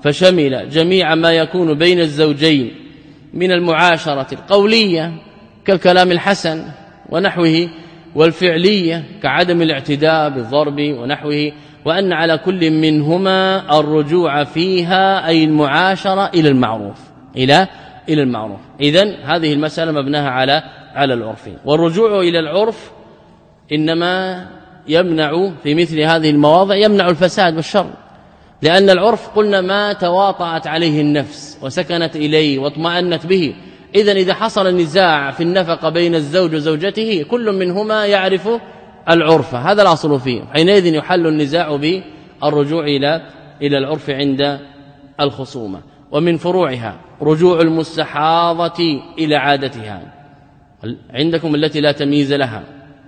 فشمل جميع ما يكون بين الزوجين من المعاشرة القولية كالكلام الحسن ونحوه، والفعلية كعدم الاعتداء بالضرب ونحوه، وأن على كل منهما الرجوع فيها أي المعاشرة إلى المعروف إلى إلى المعروف. إذن هذه المسألة مبناها على على العرف، والرجوع إلى العرف إنما يمنع في مثل هذه المواضع يمنع الفساد والشر، لأن العرف قلنا ما تواطأت عليه النفس وسكنت إليه واطمأنت به. إذن إذا حصل النزاع في النفقة بين الزوج وزوجته كل منهما يعرف العرف، هذا الأصل فيه، حينئذ يحل النزاع بالرجوع إلى إلى العرف عند الخصومة. ومن فروعها رجوع المستحاضة إلى عادتها عندكم التي لا تمييز لها،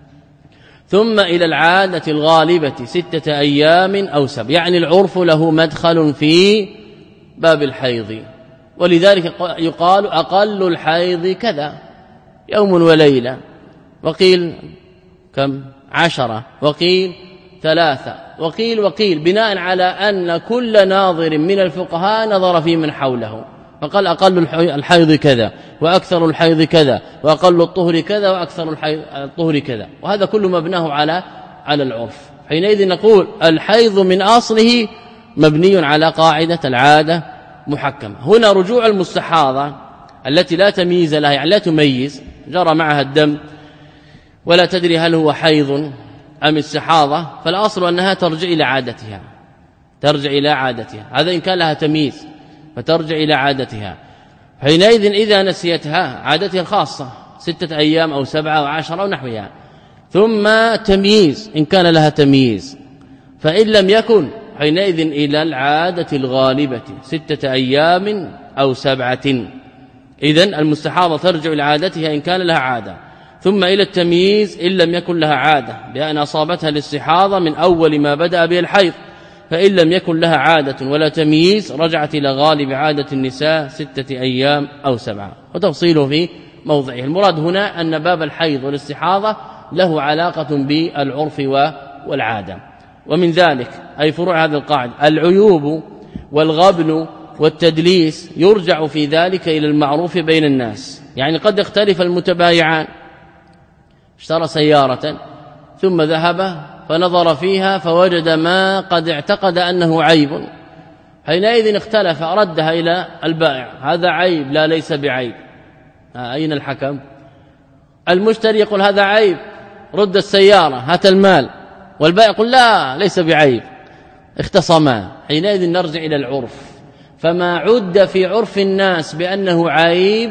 ثم إلى العادة الغالبة ستة أيام أو سبع، يعني العرف له مدخل في باب الحيض، ولذلك يقال أقل الحيض كذا يوم وليلة، وقيل كم عشرة، وقيل ثلاثة، وقيل وقيل بناء على أن كل ناظر من الفقهاء نظر في من حوله، فقال أقل الحيض كذا وأكثر الحيض كذا وأقل الطهر كذا وأكثر الطهر كذا، وهذا كله مبناه على على العرف. حينئذ نقول الحيض من أصله مبني على قاعدة العادة محكمة. هنا رجوع المستحاضة التي لا تمييز لها، يعني لا تميز، جرى معها الدم ولا تدري هل هو حيض أم استحاضة، فالأصل أنها ترجع إلى عادتها ترجع إلى عادتها هذا إن كان لها تمييز فترجع إلى عادتها. حينئذ إذا نسيتها عادتها الخاصة ستة أيام أو سبعة أو عشرة أو نحوها، ثم تمييز إن كان لها تمييز، فإن لم يكن حينئذ إلى العادة الغالبة ستة أيام أو سبعة. إذن المستحاضة ترجع إلى عادتها إن كان لها عادة، ثم إلى التمييز إن لم يكن لها عادة بأن أصابتها الاستحاضة من أول ما بدأ به الحيض، فإن لم يكن لها عادة ولا تمييز رجعت إلى غالب عادة النساء ستة أيام أو سبعة، وتفصيله في موضعه. المراد هنا أن باب الحيض والاستحاضة له علاقة بالعرف والعادة. ومن ذلك أي فروع هذا القاعدة العيوب والغبن والتدليس يرجع في ذلك إلى المعروف بين الناس، يعني قد يختلف المتبايعان، اشترى سيارة ثم ذهب فنظر فيها فوجد ما قد اعتقد أنه عيب، حينئذ اختلف ردها إلى البائع هذا عيب لا ليس بعيب، أين الحكم؟ المشتري يقول هذا عيب رد السيارة هات المال، والبائع يقول لا ليس بعيب، اختصما. حينئذ نرجع إلى العرف، فما عد في عرف الناس بأنه عيب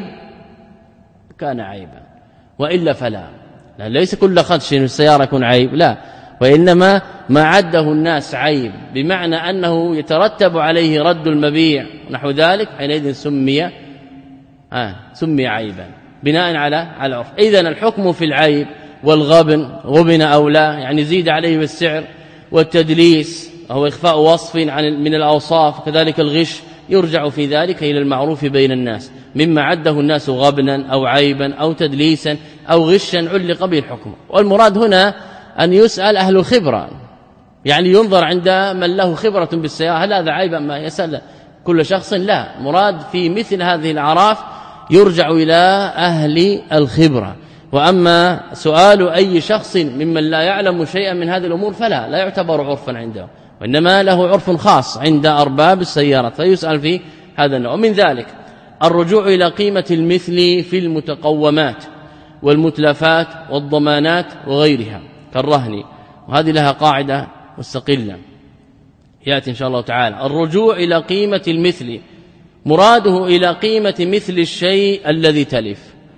كان عيبا، وإلا فلا. لا ليس كل خدش في السيارة يكون عيب، لا، وإنما ما عده الناس عيب بمعنى أنه يترتب عليه رد المبيع نحو ذلك، حينئذ سمي آه سمي عيبا بناء على على العرف. إذن الحكم في العيب والغبن غبن أو لا، يعني زيد عليه بالسعر، والتدليس هو إخفاء وصف عن من الأوصاف، كذلك الغش يرجع في ذلك إلى المعروف بين الناس مما عده الناس غبنا أو عيبا أو تدليسا أو غشا علق به الحكم. والمراد هنا أن يسأل أهل الخبرة، يعني ينظر عند من له خبرة بالسيارة هل هذا عيبا، ما يسأل كل شخص، لا، مراد في مثل هذه الأعراف يرجع إلى أهل الخبرة. وأما سؤال أي شخص ممن لا يعلم شيئا من هذه الأمور فلا لا يعتبر عرفا عنده، وإنما له عرف خاص عند أرباب السيارة فيسأل في هذا النوع. من ذلك الرجوع إلى قيمة المثل في المتقومات والمتلفات والضمانات وغيرها كالرهن، وهذه لها قاعدة مستقلة يأتي إن شاء الله تعالى. الرجوع إلى قيمة المثل مراده إلى قيمة مثل الشيء الذي تلف،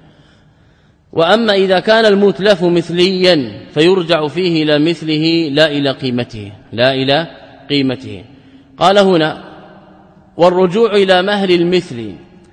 وأما إذا كان المتلف مثليا فيرجع فيه إلى مثله لا إلى قيمته لا إلى قيمته. قال هنا والرجوع إلى مهر المثل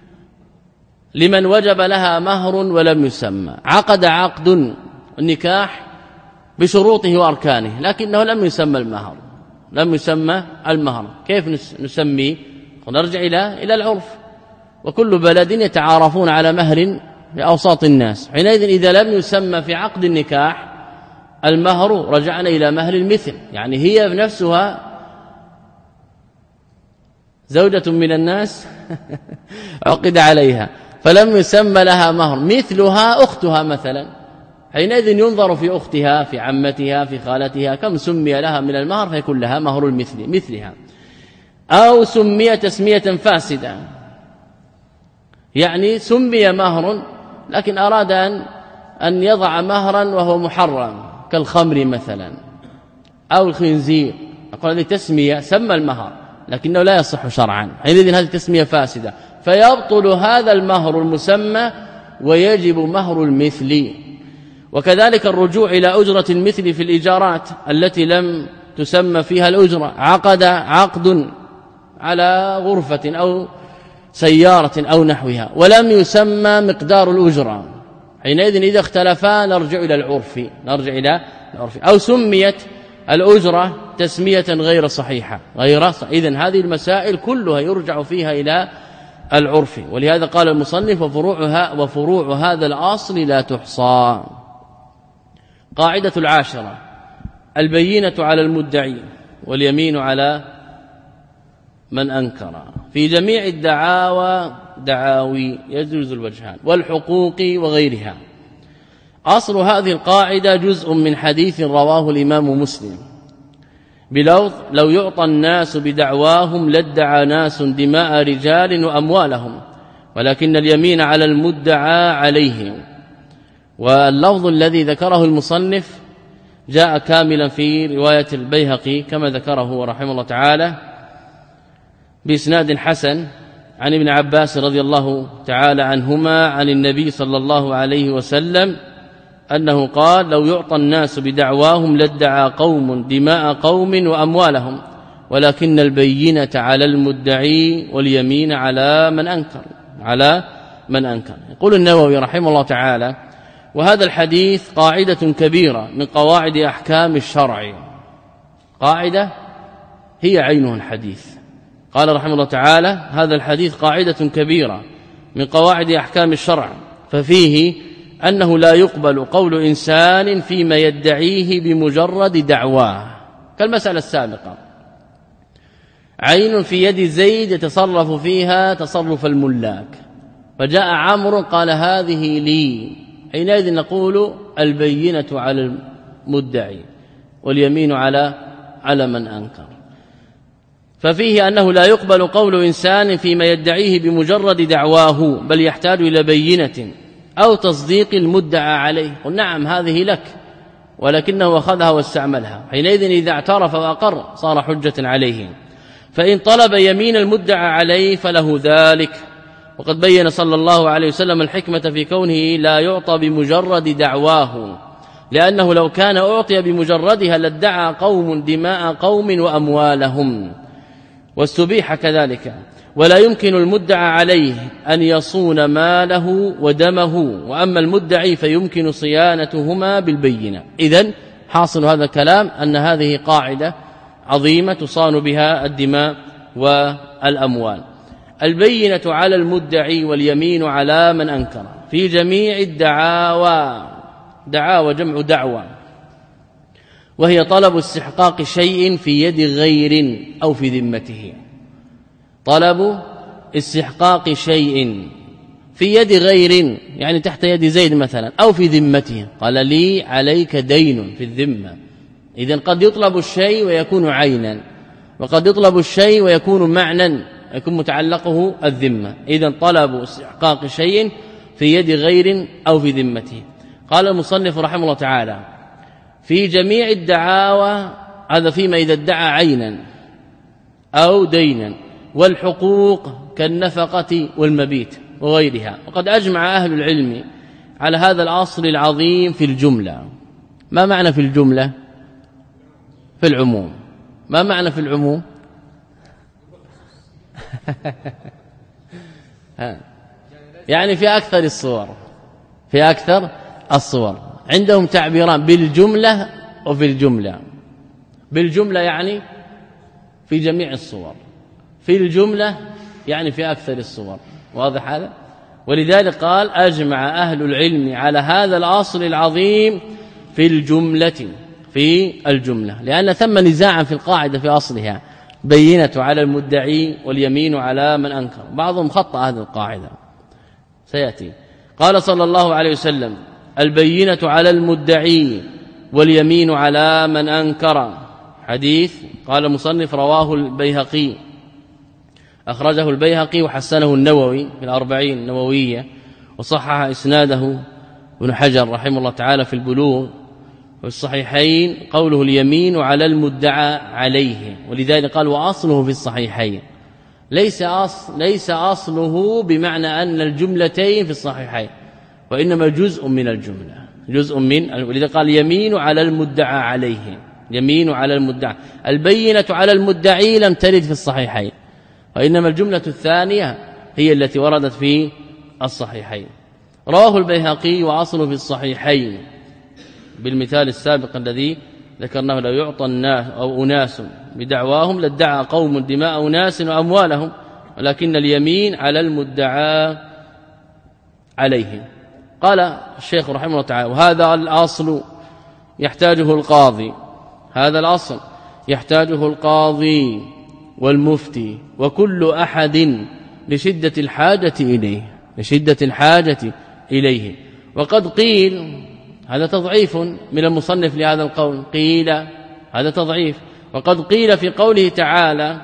لمن وجب لها مهر ولم يسمى، عقد عقد النكاح بشروطه وأركانه لكنه لم يسمى المهر لم يسمى المهر كيف نسميه؟ نرجع إلى إلى العرف، وكل بلد يتعارفون على مهر بأوساط الناس. حينئذ إذا لم يسمى في عقد النكاح المهر رجعنا إلى مهر المثل، يعني هي بنفسها زوجة من الناس عقد عليها فلم يسمى لها مهر مثلها أختها مثلا، حينئذ ينظر في أختها في عمتها في خالتها كم سمي لها من المهر فيكون لها مهر المثل مثلها. أو سمي تسمية فاسدة، يعني سمي مهر لكن أراد أن أن يضع مهرا وهو محرم كالخمر مثلا أو الخنزير، أقول هذه تسمية سمى المهر لكنه لا يصح شرعا، حينئذ هذه تسمية فاسدة فيبطل هذا المهر المسمى ويجب مهر المثل. وكذلك الرجوع إلى أجرة المثل في الإيجارات التي لم تسمى فيها الأجرة، عقد عقد على غرفة أو سيارة أو نحوها ولم يسمى مقدار الأجرة، حينئذ إذا اختلفا نرجع إلى العرف نرجع إلى العرف. أو سميت الأجرة تسمية غير صحيحة غير صحيحة، إذن هذه المسائل كلها يرجع فيها إلى العرف. ولهذا قال المصنف وفروعها وفروع هذا الأصل لا تحصى. قاعدة العاشرة البينة على المدعي واليمين على من أنكر في جميع الدعاوى دعاوي يجوز الوجهان والحقوق وغيرها. أصل هذه القاعدة جزء من حديث رواه الإمام مسلم بلفظ لو يعطى الناس بدعواهم لادعى ناس دماء رجال وأموالهم ولكن اليمين على المدعى عليهم. واللفظ الذي ذكره المصنف جاء كاملا في رواية البيهقي كما ذكره رحمه الله تعالى بإسناد حسن عن ابن عباس رضي الله تعالى عنهما عن النبي صلى الله عليه وسلم أنه قال لو يعطى الناس بدعواهم لادعى قوم دماء قوم وأموالهم ولكن البينة على المدعي واليمين على من أنكر على من أنكر. يقول النووي رحمه الله تعالى وهذا الحديث قاعدة كبيرة من قواعد أحكام الشرع، قاعدة هي عينه الحديث. قال رحمه الله تعالى هذا الحديث قاعدة كبيرة من قواعد أحكام الشرع، ففيه أنه لا يقبل قول إنسان فيما يدعيه بمجرد دعواه كالمسألة السابقة، عين في يد زيد يتصرف فيها تصرف الملاك فجاء عمرو قال هذه لي، حينئذ نقول البينة على المدعي واليمين على على من أنكر. ففيه أنه لا يقبل قول إنسان فيما يدعيه بمجرد دعواه بل يحتاج إلى بينة أو تصديق المدعى عليه. قل نعم هذه لك ولكنه أخذها واستعملها، حينئذ إذا اعترف وأقر صار حجة عليه. فإن طلب يمين المدعى عليه فله ذلك. وقد بين صلى الله عليه وسلم الحكمة في كونه لا يعطى بمجرد دعواه، لأنه لو كان أعطي بمجردها لادعى قوم دماء قوم وأموالهم واستبيح كذلك. ولا يمكن المدعى عليه أن يصون ماله ودمه، وأما المدعي فيمكن صيانتهما بالبينة. إذن حاصل هذا الكلام أن هذه قاعدة عظيمة تصان بها الدماء والأموال. البينة على المدعي واليمين على من أنكر في جميع الدعاوى، دعاوى جمع دعوى، وهي طلب استحقاق شيء في يد غير أو في ذمته. طلب استحقاق شيء في يد غير يعني تحت يد زيد مثلا أو في ذمته، قال لي عليك دين في الذمة. إذن قد يطلب الشيء ويكون عينا، وقد يطلب الشيء ويكون معنى يكون متعلقه الذمة. إذن طلب استحقاق شيء في يد غير أو في ذمته. قال المصنف رحمه الله تعالى في جميع الدعاوى، هذا فيما إذا ادعى عينا أو دينا، والحقوق كالنفقة والمبيت وغيرها. وقد أجمع أهل العلم على هذا الأصل العظيم في الجملة. ما معنى في الجملة؟ في العموم. ما معنى في العموم؟ يعني في أكثر الصور، في أكثر الصور. عندهم تعبيران بالجملة وفي الجملة. بالجملة يعني في جميع الصور، في الجملة يعني في أكثر الصور. واضح هذا؟ ولذلك قال أجمع أهل العلم على هذا الأصل العظيم في الجملة، في الجملة، لأن ثم نزاعا في القاعدة في أصلها، بينة على المدعي واليمين على من أنكر. بعضهم خطأ هذه القاعدة سيأتي. قال صلى الله عليه وسلم البينة على المدعي واليمين على من أنكر. حديث قال المصنف رواه البيهقي، أخرجه البيهقي وحسنه النووي في الأربعين النووية، وصحح إسناده ابن حجر رحمه الله تعالى في البلوغ. في الصحيحين قوله اليمين على المدعى عليه، ولذلك قال وأصله في الصحيحين. ليس أصل ليس أصله بمعنى أن الجملتين في الصحيحين، وإنما جزء من الجملة، جزء من، ولذلك قال يمين على المدعى عليه، يمين على المدعى. البينة على المدعي لم ترد في الصحيحين، وإنما الجملة الثانية هي التي وردت في الصحيحين. رواه البيهقي وأصله في الصحيحين بالمثال السابق الذي ذكرناه: لو يعطى الناس أو أناس بدعواهم لادعى قوم دماء أناس وأموالهم، ولكن اليمين على المدعى عليه. قال الشيخ رحمه الله تعالى: وهذا الأصل يحتاجه القاضي، هذا الأصل يحتاجه القاضي والمفتي وكل أحد لشدة الحاجة إليه، لشدة الحاجة إليه. وقد قيل، هذا تضعيف من المصنف لهذا القول، قيل هذا تضعيف، وقد قيل في قوله تعالى: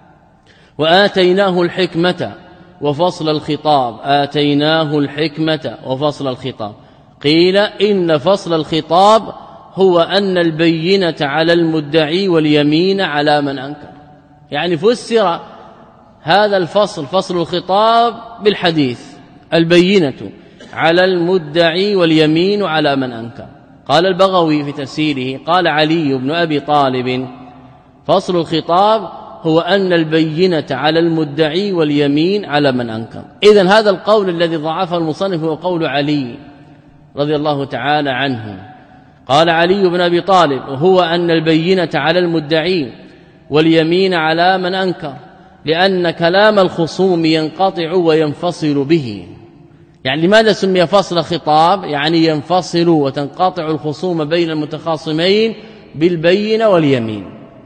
وآتيناه الحكمة وفصل الخطاب، آتيناه الحكمة وفصل الخطاب. قيل إن فصل الخطاب هو أن البينة على المدعي واليمين على من أنكر، يعني فسر هذا الفصل، فصل الخطاب، بالحديث البينة على المدعي واليمين على من أنكر. قال البغوي في تفسيره: قال علي بن أبي طالب: فصل الخطاب هو أن البينة على المدعي واليمين على من أنكر. إذن هذا القول الذي ضعفه المصنف هو قول علي رضي الله تعالى عنه. قال علي بن أبي طالب: هو أن البينة على المدعي واليمين على من أنكر، لأن كلام الخصوم ينقطع وينفصل به. يعني لماذا سمي فصل خطاب؟ يعني ينفصل وتنقطع الخصوم بين المتخاصمين بالبينة واليمين.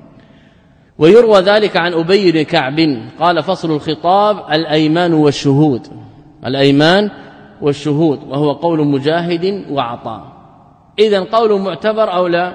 ويروى ذلك عن أبي بن كعب قال: فصل الخطاب الأيمان والشهود، الأيمان والشهود، وهو قول مجاهد وعطاء. إذن قول معتبر أو لا؟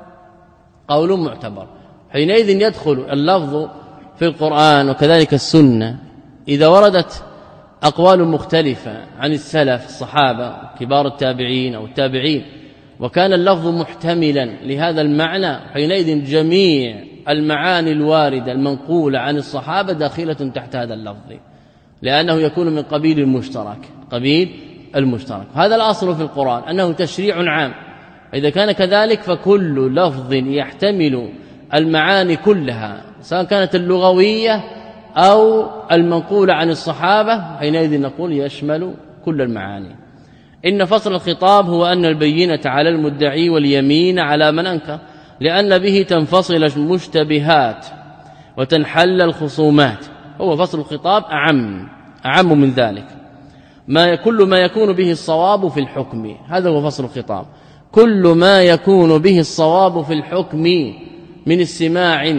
قول معتبر. حينئذ يدخل اللفظ في القرآن وكذلك السنة إذا وردت أقوال مختلفة عن السلف الصحابة كبار التابعين أو التابعين، وكان اللفظ محتملا لهذا المعنى، حينئذ جميع المعاني الواردة المنقولة عن الصحابة داخلة تحت هذا اللفظ، لأنه يكون من قبيل المشترك، قبيل المشترك. هذا الأصل في القرآن أنه تشريع عام، إذا كان كذلك فكل لفظ يحتمل المعاني كلها سواء كانت اللغوية أو المنقولة عن الصحابة، حينئذ نقول يشمل كل المعاني. إن فصل الخطاب هو أن البينة على المدعي واليمين على من أنكر، لأن به تنفصل المشتبهات وتنحل الخصومات. هو فصل الخطاب أعم أعم من ذلك، ما كل ما يكون به الصواب في الحكم، هذا هو فصل الخطاب. كل ما يكون به الصواب في الحكم من استماع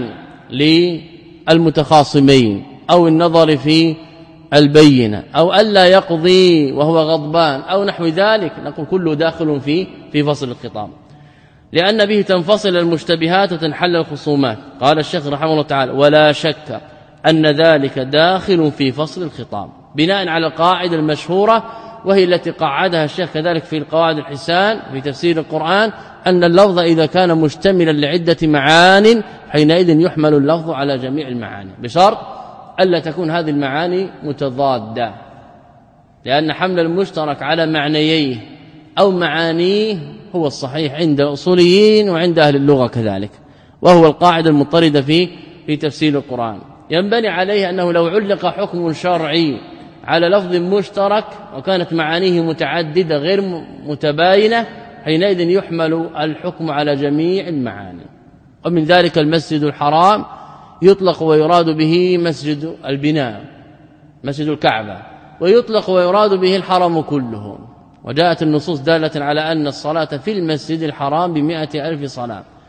للمتخاصمين أو النظر في البينة أو ألا يقضي وهو غضبان أو نحو ذلك، نقول كله داخل في في فصل الخطاب، لأن به تنفصل المشتبهات وتنحل الخصومات. قال الشيخ رحمه الله تعالى: ولا شك أن ذلك داخل في فصل الخطاب، بناء على القاعدة المشهورة وهي التي قعدها الشيخ كذلك في القواعد الحسان في تفسير القرآن، أن اللفظ إذا كان مشتملا لعدة معان حينئذ يحمل اللفظ على جميع المعاني، بشرط ألا تكون هذه المعاني متضادة، لأن حمل المشترك على معنييه أو معانيه هو الصحيح عند الأصوليين وعند أهل اللغة كذلك، وهو القاعدة المضطردة في في تفسير القرآن. ينبني عليه أنه لو علق حكم شرعي على لفظ مشترك وكانت معانيه متعددة غير متباينة، حينئذ يحمل الحكم على جميع المعاني. ومن ذلك المسجد الحرام يطلق ويراد به مسجد البناء، مسجد الكعبة، ويطلق ويراد به الحرم كله. وجاءت النصوص دالة على أن الصلاة في المسجد الحرام بمئة ألف صلاة،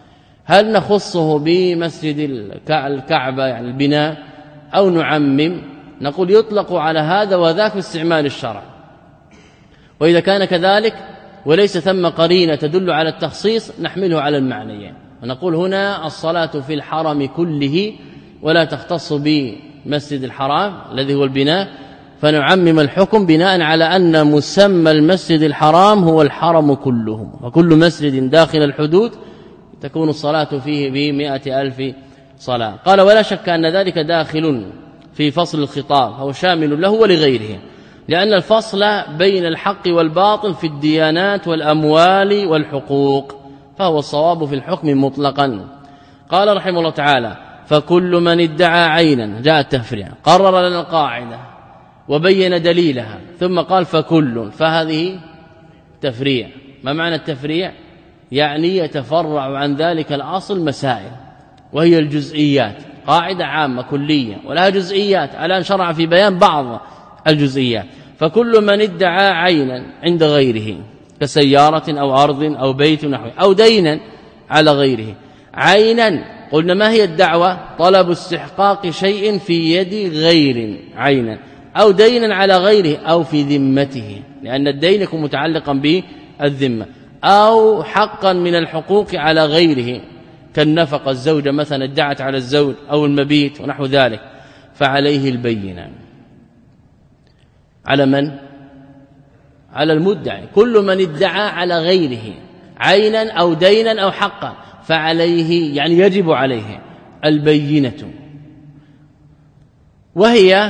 هل نخصه بمسجد الكعبة يعني البناء أو نعمم؟ نقول يطلق على هذا وذاك باستعمال الشرع، وإذا كان كذلك وليس ثم قرينة تدل على التخصيص نحمله على المعنيين، ونقول هنا الصلاة في الحرم كله ولا تختص بمسجد الحرام الذي هو البناء، فنعمم الحكم بناء على أن مسمى المسجد الحرام هو الحرم كله، وكل مسجد داخل الحدود تكون الصلاة فيه بمئة ألف صلاة. قال ولا شك أن ذلك داخل في فصل الخطاب أو شامل له ولغيره، لأن الفصل بين الحق والباطل في الديانات والأموال والحقوق، فهو الصواب في الحكم مطلقا. قال رحمه الله تعالى فكل من ادعى عينا، جاء التفريع، قرر لنا القاعدة وبين دليلها ثم قال فكل، فهذه تفريع. ما معنى التفريع؟ يعني يتفرع عن ذلك الأصل مسائل وهي الجزئيات، قاعدة عامة كلية ولها جزئيات على أن شرع في بيان بعض الجزئيات. فكل من ادعى عينا عند غيره كسيارة أو أرض أو بيت نحوه أو دينا على غيره. عينا قلنا ما هي الدعوة؟ طلب استحقاق شيء في يد غير عينا، أو دينا على غيره أو في ذمته، لأن الدين يكون متعلقا بالذمة، أو حقا من الحقوق على غيره كالنفقة، الزوجة مثلا ادعت على الزوج أو المبيت ونحو ذلك، فعليه البينة. على من؟ على المدعي. كل من ادعى على غيره عينا أو دينا أو حقا فعليه يعني يجب عليه البينة. وهي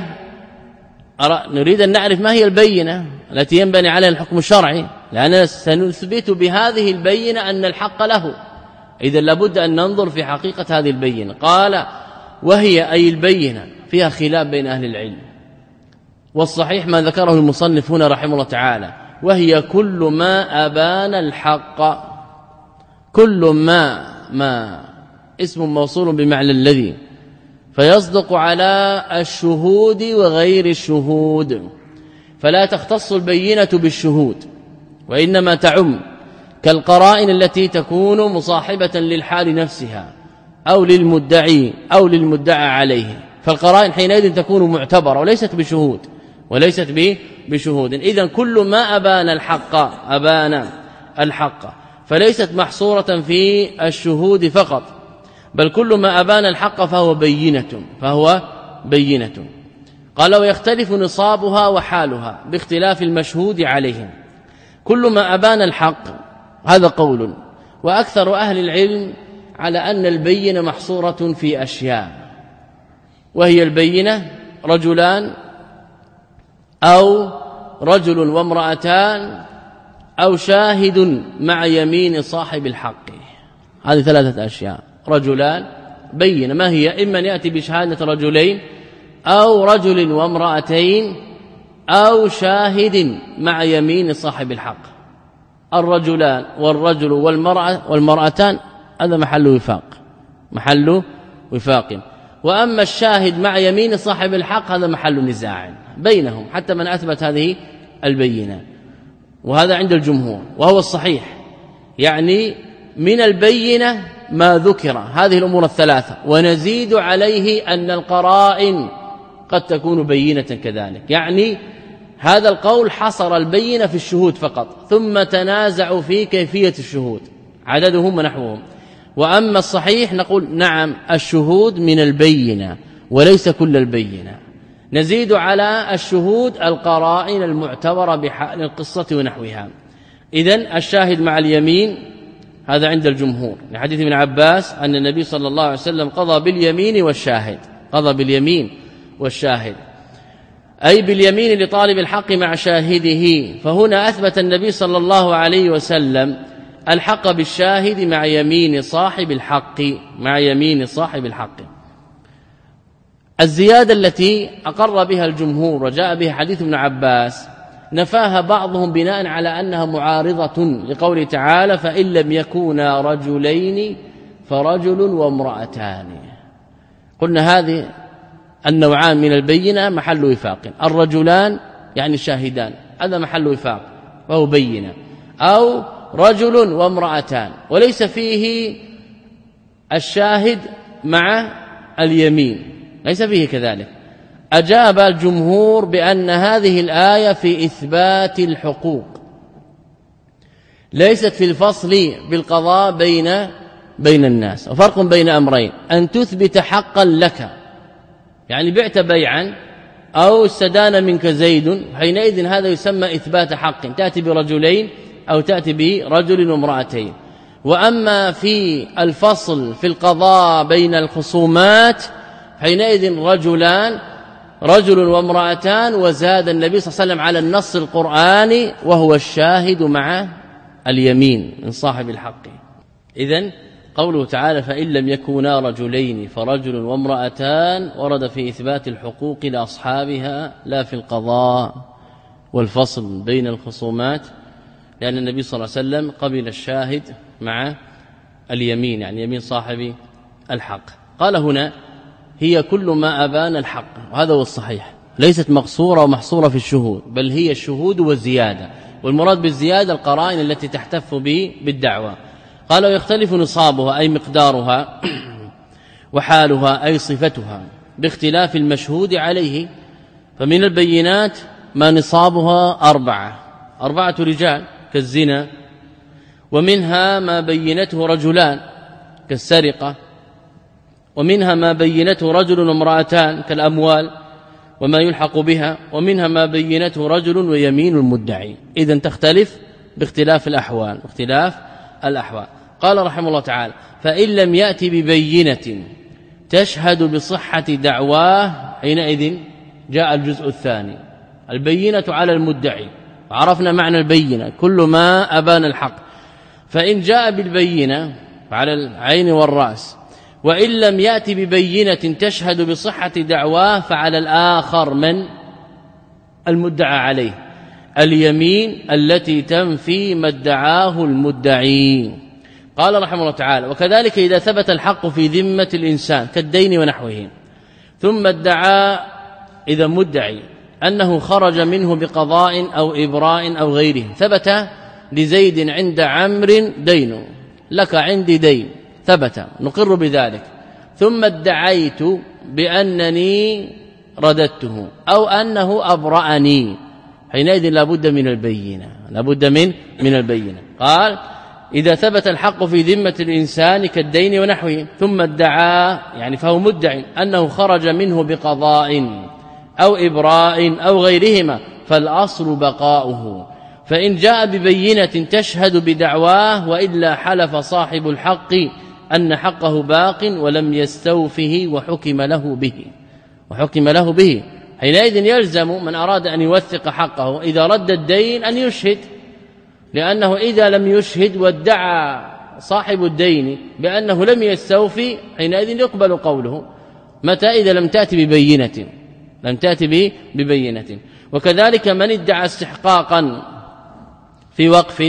نريد أن نعرف ما هي البينة التي ينبني عليها الحكم الشرعي، لأننا سنثبت بهذه البينة أن الحق له، إذا لابد أن ننظر في حقيقة هذه البينة. قال وهي أي البينة فيها خلاف بين أهل العلم، والصحيح ما ذكره المصنف هنا رحمه الله تعالى، وهي كل ما أبان الحق. كل ما ما اسم موصول بمعنى الذي، فيصدق على الشهود وغير الشهود، فلا تختص البينة بالشهود وإنما تعم، كالقرائن التي تكون مصاحبة للحال نفسها أو للمدعي أو للمدعى عليه، فالقرائن حينئذ تكون معتبرة وليست بشهود وليست بشهود. إذن كل ما أبان الحق أبان الحق، فليست محصورة في الشهود فقط، بل كل ما أبان الحق فهو بينة فهو بينة. قال ويختلف نصابها وحالها باختلاف المشهود عليهم. كل ما أبان الحق هذا قول، وأكثر أهل العلم على أن البينة محصورة في أشياء، وهي البينة رجلان أو رجل وامرأتان أو شاهد مع يمين صاحب الحق. هذه ثلاثة أشياء. رجلان بينة ما هي؟ إما أن يأتي بشهادة رجلين أو رجل وامرأتين أو شاهد مع يمين صاحب الحق. الرجلان والرجل والمرأة والمرأتان هذا محل وفاق محل وفاق وأما الشاهد مع يمين صاحب الحق هذا محل نزاع بينهم حتى من أثبت هذه البينة، وهذا عند الجمهور وهو الصحيح. يعني من البينة ما ذكر هذه الأمور الثلاثة، ونزيد عليه أن القرائن قد تكون بينة كذلك. يعني هذا القول حصر البينة في الشهود فقط، ثم تنازعوا في كيفية الشهود عددهم ونحوهم. وأما الصحيح نقول نعم الشهود من البينة وليس كل البينة، نزيد على الشهود القرائن المعتبرة بحال القصة ونحوها. إذن الشاهد مع اليمين هذا عند الجمهور لحديث ابن عباس أن النبي صلى الله عليه وسلم قضى باليمين والشاهد، قضى باليمين والشاهد أي باليمين لطالب الحق مع شاهده. فهنا أثبت النبي صلى الله عليه وسلم الحق بالشاهد مع يمين صاحب الحق مع يمين صاحب الحق. الزيادة التي أقر بها الجمهور وجاء بها حديث ابن عباس نفاها بعضهم بناء على أنها معارضة لقوله تعالى فإن لم يكونا رجلين فرجل وامرأتان. قلنا هذه النوعان من البينة محل وفاق، الرجلان يعني الشاهدان هذا محل وفاق وهو بينة، أو رجل وامرأتان وليس فيه الشاهد مع اليمين ليس فيه كذلك. أجاب الجمهور بأن هذه الآية في إثبات الحقوق ليست في الفصل بالقضاء بين بين الناس. وفرق بين أمرين: أن تثبت حقا لك، يعني بعت بيعا أو استدان منك زيد، حينئذ هذا يسمى إثبات حق، تأتي برجلين أو تأتي برجل وامرأتين. وأما في الفصل في القضاء بين الخصومات حينئذ رجلان رجل وامرأتان، وزاد النبي صلى الله عليه وسلم على النص القرآني وهو الشاهد مع اليمين من صاحب الحق. إذن قوله تعالى فإن لم يكونا رجلين فرجل وامرأتان ورد في إثبات الحقوق لأصحابها لا في القضاء والفصل بين الخصومات، لأن النبي صلى الله عليه وسلم قبل الشاهد مع اليمين، يعني يمين صاحب الحق. قال هنا هي كل ما أبان الحق، وهذا هو الصحيح، ليست مقصورة ومحصورة في الشهود، بل هي الشهود والزيادة، والمراد بالزيادة القرائن التي تحتف به بالدعوة. قال ويختلف نصابها أي مقدارها وحالها أي صفتها باختلاف المشهود عليه، فمن البينات ما نصابها أربعة أربعة رجال كالزنا، ومنها ما بينته رجلان كالسرقة، ومنها ما بينته رجل وامرأتان كالأموال وما يلحق بها، ومنها ما بينته رجل ويمين المدعي. إذن تختلف باختلاف الأحوال باختلاف الأحوال. قال رحمه الله تعالى فإن لم يأتي ببينة تشهد بصحة دعواه، حينئذ جاء الجزء الثاني البينة على المدعي، وعرفنا معنى البينة كل ما أبان الحق. فإن جاء بالبينة على العين والرأس، وإن لم يأتي ببينة تشهد بصحة دعواه فعلى الآخر من المدعى عليه اليمين التي تنفي ما ادعاه المدعي. قال رحمه الله تعالى وكذلك إذا ثبت الحق في ذمة الإنسان كالدين ونحوه، ثم ادعى إذا مدعي أنه خرج منه بقضاء أو إبراء أو غيره، ثبت لزيد عند عمرو دين، لك عندي دين، ثبت نقر بذلك، ثم ادعيت بأنني رددته أو أنه أبرأني، حينئذ لابد من البينة لابد من من البينة. قال إذا ثبت الحق في ذمة الإنسان كالدين ونحوه، ثم ادعى يعني فهو مدعي أنه خرج منه بقضاء أو إبراء أو غيرهما، فالأصل بقاؤه. فإن جاء ببينة تشهد بدعواه وإلا حلف صاحب الحق أن حقه باق ولم يستوفه وحكم له به وحكم له به حينئذ يلزم من أراد أن يوثق حقه إذا رد الدين أن يشهد، لأنه إذا لم يشهد وادعى صاحب الدين بأنه لم يستوفي حينئذ يقبل قوله. متى؟ إذا لم تأتي ببينة لم تأتي ببينة. وكذلك من ادعى استحقاقا في وقف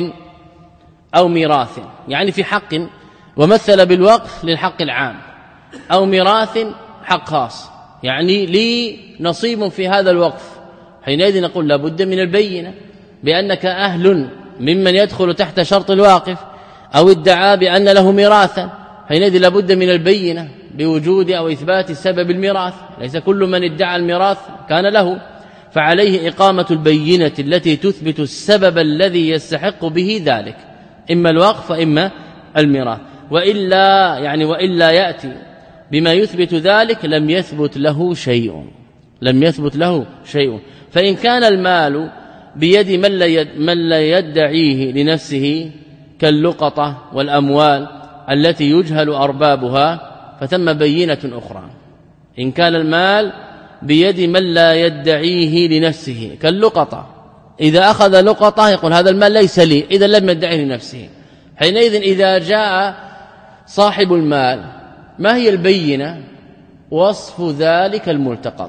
أو ميراث، يعني في حق ومثل بالوقف للحق العام، أو ميراث حق خاص، يعني لي نصيب في هذا الوقف، حينئذ نقول لابد من البينة بأنك أهل ممن يدخل تحت شرط الواقف، أو ادعى بأن له ميراثا، حينئذ لابد من البينة بوجود أو إثبات سبب الميراث، ليس كل من ادعى الميراث كان له، فعليه إقامة البينة التي تثبت السبب الذي يستحق به ذلك، إما الوقف إما الميراث. وإلا يعني وإلا يأتي بما يثبت ذلك لم يثبت له شيء لم يثبت له شيء. فإن كان المال بيد من لا من لا يدعيه لنفسه كاللقطة والأموال التي يجهل أربابها فثم بينة أخرى. إن كان المال بيد من لا يدعيه لنفسه كاللقطة، إذا أخذ لقطة يقول هذا المال ليس لي، إذا لم يدعيه لنفسه، حينئذ إذا جاء صاحب المال ما هي البينة؟ وصف ذلك الملتقط،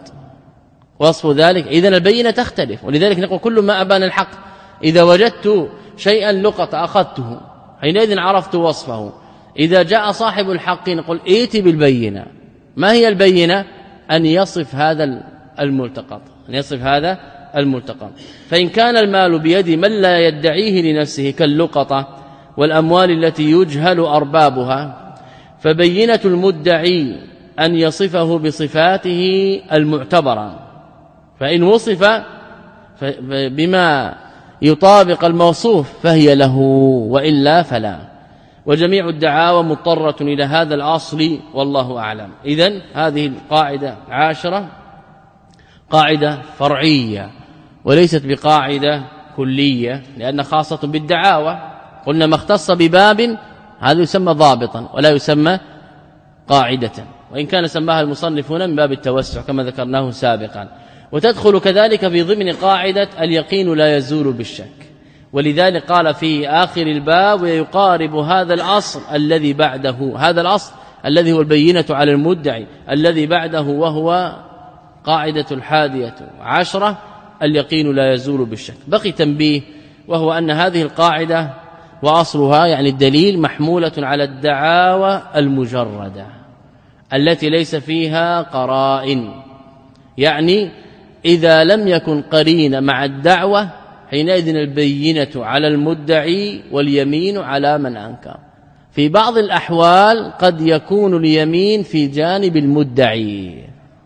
وصف ذلك، إذن البينة تختلف. ولذلك نقول كل ما أبان الحق، إذا وجدت شيئا لقط أخذته حينئذ عرفت وصفه. إذا جاء صاحب الحق نقول ائت بالبينة. ما هي البينة؟ أن يصف هذا الملتقط أن يصف هذا الملتقط. فإن كان المال بيد من لا يدعيه لنفسه كاللقطة والأموال التي يجهل أربابها، فبينة المدعي أن يصفه بصفاته المعتبرة، فإن وصف بما يطابق الموصوف فهي له وإلا فلا. وجميع الدعاوى مضطرة إلى هذا الأصل والله أعلم. إذن هذه القاعدة عاشرة قاعدة فرعية وليست بقاعدة كلية، لأن خاصة بالدعاوى. قلنا ما اختص بباب هذا يسمى ضابطا ولا يسمى قاعدة، وإن كان سماها المصنف هنا من باب التوسع كما ذكرناه سابقا. وتدخل كذلك في ضمن قاعدة اليقين لا يزول بالشك، ولذلك قال في آخر الباب ويقارب هذا الأصل الذي بعده، هذا الأصل الذي هو البينة على المدعي الذي بعده، وهو قاعدة الحادية عشرة اليقين لا يزول بالشك. بقي تنبيه، وهو أن هذه القاعدة وأصلها يعني الدليل محمولة على الدعاوى المجردة التي ليس فيها قرائن، يعني إذا لم يكن قرين مع الدعوة حينئذ البينة على المدعي واليمين على من أنكر. في بعض الأحوال قد يكون اليمين في جانب المدعي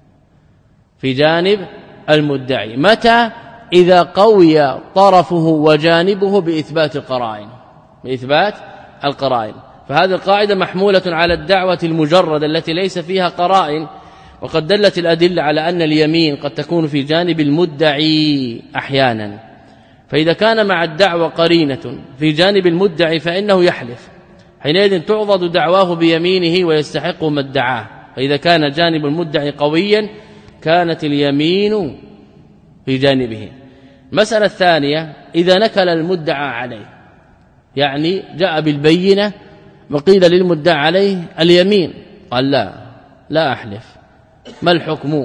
في جانب المدعي متى؟ إذا قوي طرفه وجانبه بإثبات القرائن بإثبات القرائن. فهذه القاعدة محمولة على الدعوة المجردة التي ليس فيها قرائن، وقد دلت الأدلة على أن اليمين قد تكون في جانب المدعي أحيانا. فإذا كان مع الدعوة قرينة في جانب المدعي فإنه يحلف، حينئذ تعضد دعواه بيمينه ويستحق ما ادعاه. فإذا كان جانب المدعي قويا كانت اليمين في جانبه. المسألة الثانية إذا نكل المدعى عليه، يعني جاء بالبينة وقيل للمدعى عليه اليمين، قال لا لا أحلف، ما الحكم؟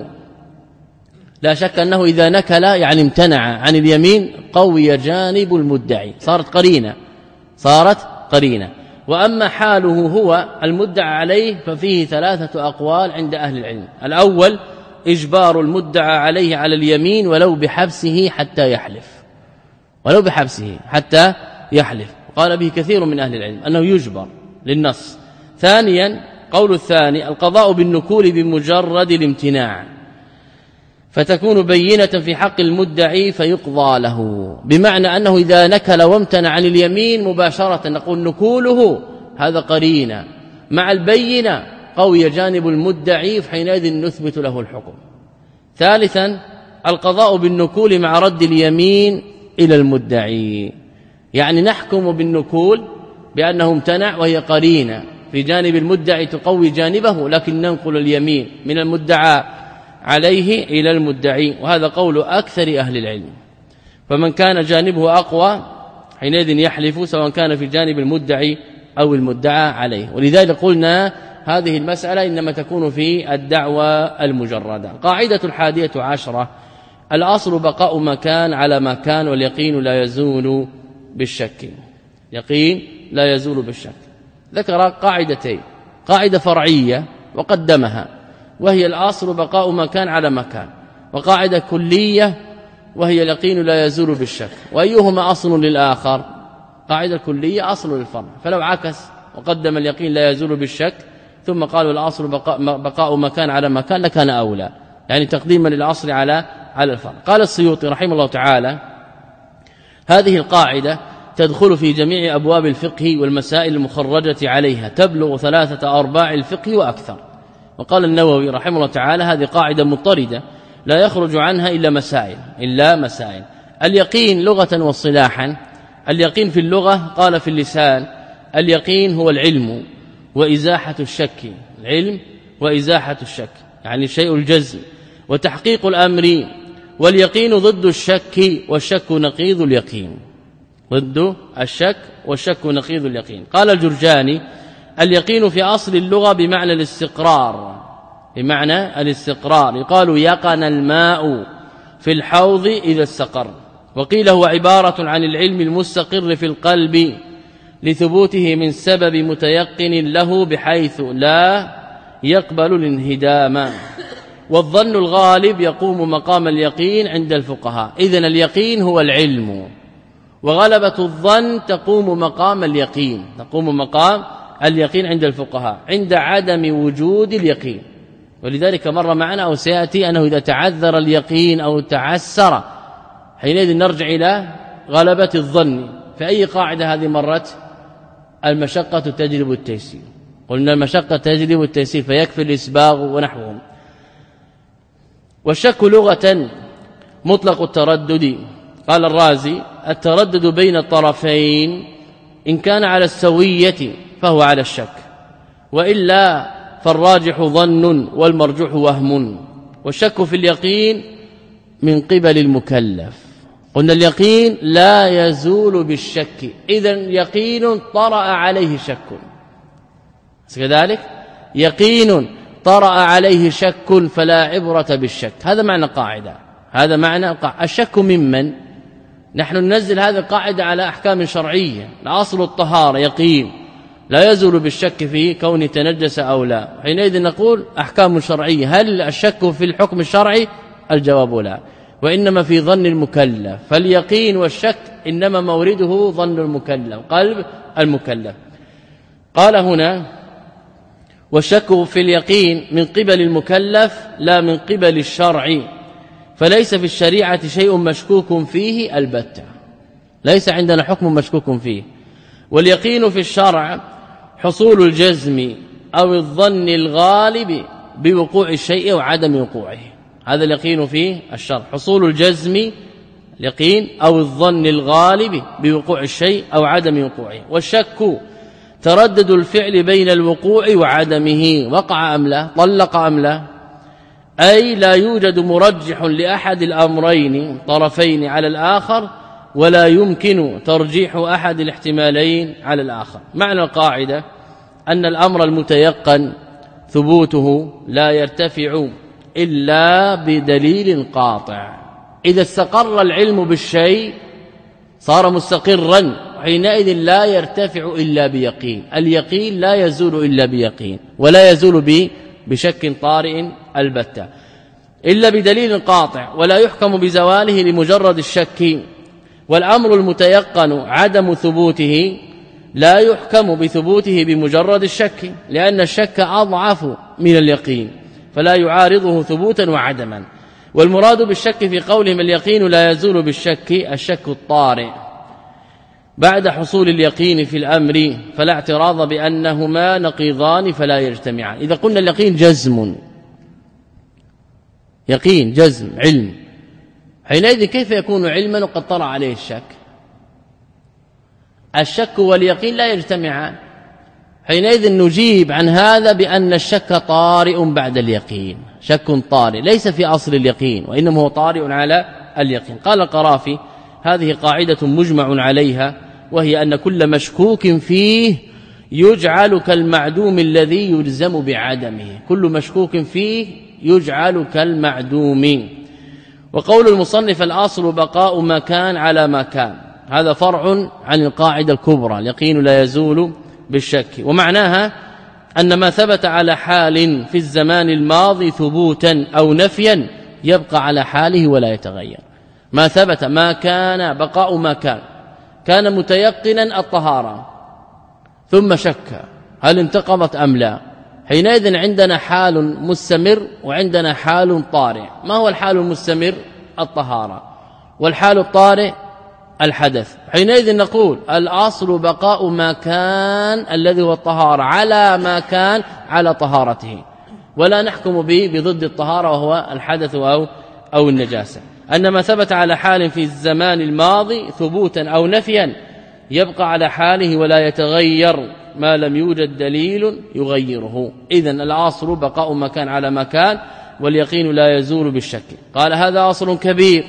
لا شك أنه إذا نكل يعني امتنع عن اليمين قوي جانب المدعي، صارت قرينة صارت قرينة. وأما حاله هو المدعى عليه ففيه ثلاثة أقوال عند أهل العلم. الأول إجبار المدعى عليه على اليمين ولو بحبسه حتى يحلف، ولو بحبسه حتى يحلف، قال به كثير من أهل العلم أنه يجبر للنص. ثانيا قول الثاني القضاء بالنكول بمجرد الامتناع، فتكون بينة في حق المدعي فيقضى له، بمعنى أنه إذا نكل وامتنع عن اليمين مباشرة نقول نكوله هذا قرينة مع البينة قوي جانب المدعي، فحينئذ نثبت له الحكم. ثالثا القضاء بالنكول مع رد اليمين إلى المدعي، يعني نحكم بالنكول بأنه امتنع وهي قرينة في جانب المدعي تقوي جانبه، لكن ننقل اليمين من المدعى عليه إلى المدعي، وهذا قول أكثر أهل العلم. فمن كان جانبه أقوى حينئذ يحلف سواء كان في جانب المدعي أو المدعى عليه. ولذلك قلنا هذه المسألة إنما تكون في الدعوى المجردة. قاعدة الحادية عشرة الأصل بقاء مكان على مكان، واليقين لا يزول بالشك، يقين لا يزول بالشك. ذكر قاعدتين، قاعدة فرعية وقدمها وهي الأصل بقاء مكان على مكان، وقاعدة كلية وهي اليقين لا يزول بالشك. وأيهما أصل للآخر؟ قاعدة كلية أصل للفرع، فلو عكس وقدم اليقين لا يزول بالشك ثم قالوا الأصل بقاء, بقاء مكان على مكان لكان أولى، يعني تقديما للأصل على على الفرع. قال السيوطي رحمه الله تعالى هذه القاعدة تدخل في جميع أبواب الفقه والمسائل المخرجة عليها، تبلغ ثلاثة أرباع الفقه وأكثر. وقال النووي رحمه الله تعالى هذه قاعدة مضطردة لا يخرج عنها إلا مسائل إلا مسائل اليقين لغة واصطلاحا. اليقين في اللغة قال في اللسان اليقين هو العلم وإزاحة الشك، العلم وإزاحة الشك يعني شيء الجزم وتحقيق الأمر. واليقين ضد الشك، والشك نقيض اليقين، ضد الشك والشك نقيض اليقين. قال الجرجاني اليقين في أصل اللغة بمعنى الاستقرار، بمعنى الاستقرار، يقال يقن الماء في الحوض إذا استقر. وقيل هو عبارة عن العلم المستقر في القلب لثبوته من سبب متيقن له بحيث لا يقبل الانهدام. والظن الغالب يقوم مقام اليقين عند الفقهاء. إذن اليقين هو العلم، وغلبة الظن تقوم مقام اليقين تقوم مقام اليقين عند الفقهاء عند عدم وجود اليقين، ولذلك مر معنا أو سيأتي أنه إذا تعذر اليقين أو تعسر حينئذ نرجع إلى غلبة الظن. في أي قاعدة هذه مرت؟ المشقة تجلب التيسير، قلنا المشقة تجلب التيسير فيكفي الإسباغ ونحوهم. والشك لغة مطلق التردد. قال الرازي التردد بين الطرفين إن كان على السوية فهو على الشك، وإلا فالراجح ظن والمرجوح وهم. والشك في اليقين من قبل المكلف. قلنا اليقين لا يزول بالشك، إذن يقين طرأ عليه شك، كذلك يقين طرأ عليه شك فلا عبرة بالشك. هذا معنى قاعدة، هذا معنى قاعدة. الشك ممن؟ نحن ننزل هذه القاعدة على أحكام شرعية. الأصل الطهارة يقين لا يزول بالشك في كون تنجس أو لا، حينئذ نقول أحكام شرعية. هل الشك في الحكم الشرعي؟ الجواب لا، وإنما في ظن المكلف. فاليقين والشك إنما مورده ظن المكلف، قلب المكلف. قال هنا والشك في اليقين من قبل المكلف لا من قبل الشرع، فليس في الشريعة شيء مشكوك فيه البتة، ليس عندنا حكم مشكوك فيه. واليقين في الشرع حصول الجزم أو الظن الغالب بوقوع الشيء وعدم وقوعه. هذا اليقين في الشرع، حصول الجزم اليقين أو الظن الغالب بوقوع الشيء أو عدم وقوعه. والشك تردد الفعل بين الوقوع وعدمه، وقع أم لا، طلق أم لا، أي لا يوجد مرجح لأحد الأمرين طرفين على الآخر، ولا يمكن ترجيح أحد الاحتمالين على الآخر. معنى القاعدة أن الأمر المتيقن ثبوته لا يرتفع إلا بدليل قاطع. إذا استقر العلم بالشيء صار مستقرا، حينئذ لا يرتفع إلا بيقين. اليقين لا يزول إلا بيقين، ولا يزول بشك طارئ البتة إلا بدليل قاطع، ولا يحكم بزواله لمجرد الشك. والأمر المتيقن عدم ثبوته لا يحكم بثبوته بمجرد الشك، لأن الشك أضعف من اليقين فلا يعارضه ثبوتا وعدما. والمراد بالشك في قولهم اليقين لا يزول بالشك الشك الطارئ بعد حصول اليقين في الأمر، فلا اعتراض بأنهما نقيضان فلا يجتمعان. إذا قلنا اليقين جزم، يقين جزم علم، حينئذ كيف يكون علما وقد طرأ عليه الشك؟ الشك واليقين لا يجتمعان، حينئذ نجيب عن هذا بأن الشك طارئ بعد اليقين، شك طارئ ليس في أصل اليقين وإنما هو طارئ على اليقين. قال القرافي هذه قاعدة مجمع عليها، وهي أن كل مشكوك فيه يجعل كالمعدوم الذي يلزم بعدمه، كل مشكوك فيه يجعل كالمعدوم. وقول المصنف الأصل بقاء ما كان على ما كان، هذا فرع عن القاعدة الكبرى اليقين لا يزول بالشك. ومعناها أن ما ثبت على حال في الزمان الماضي ثبوتا أو نفيا يبقى على حاله ولا يتغير. ما ثبت ما كان بقاء ما كان، كان متيقنا الطهارة ثم شك هل انتقضت أم لا، حينئذ عندنا حال مستمر وعندنا حال طارئ. ما هو الحال المستمر؟ الطهارة، والحال الطارئ الحدث. حينئذ نقول الأصل بقاء ما كان الذي هو الطهارة على ما كان على طهارته، ولا نحكم به بضد الطهارة وهو الحدث أو أو النجاسة. أن ما ثبت على حال في الزمان الماضي ثبوتا أو نفيا يبقى على حاله ولا يتغير ما لم يوجد دليل يغيره. إذن الأصل بقاء ما كان على ما كان، واليقين لا يزول بالشك. قال هذا أصل كبير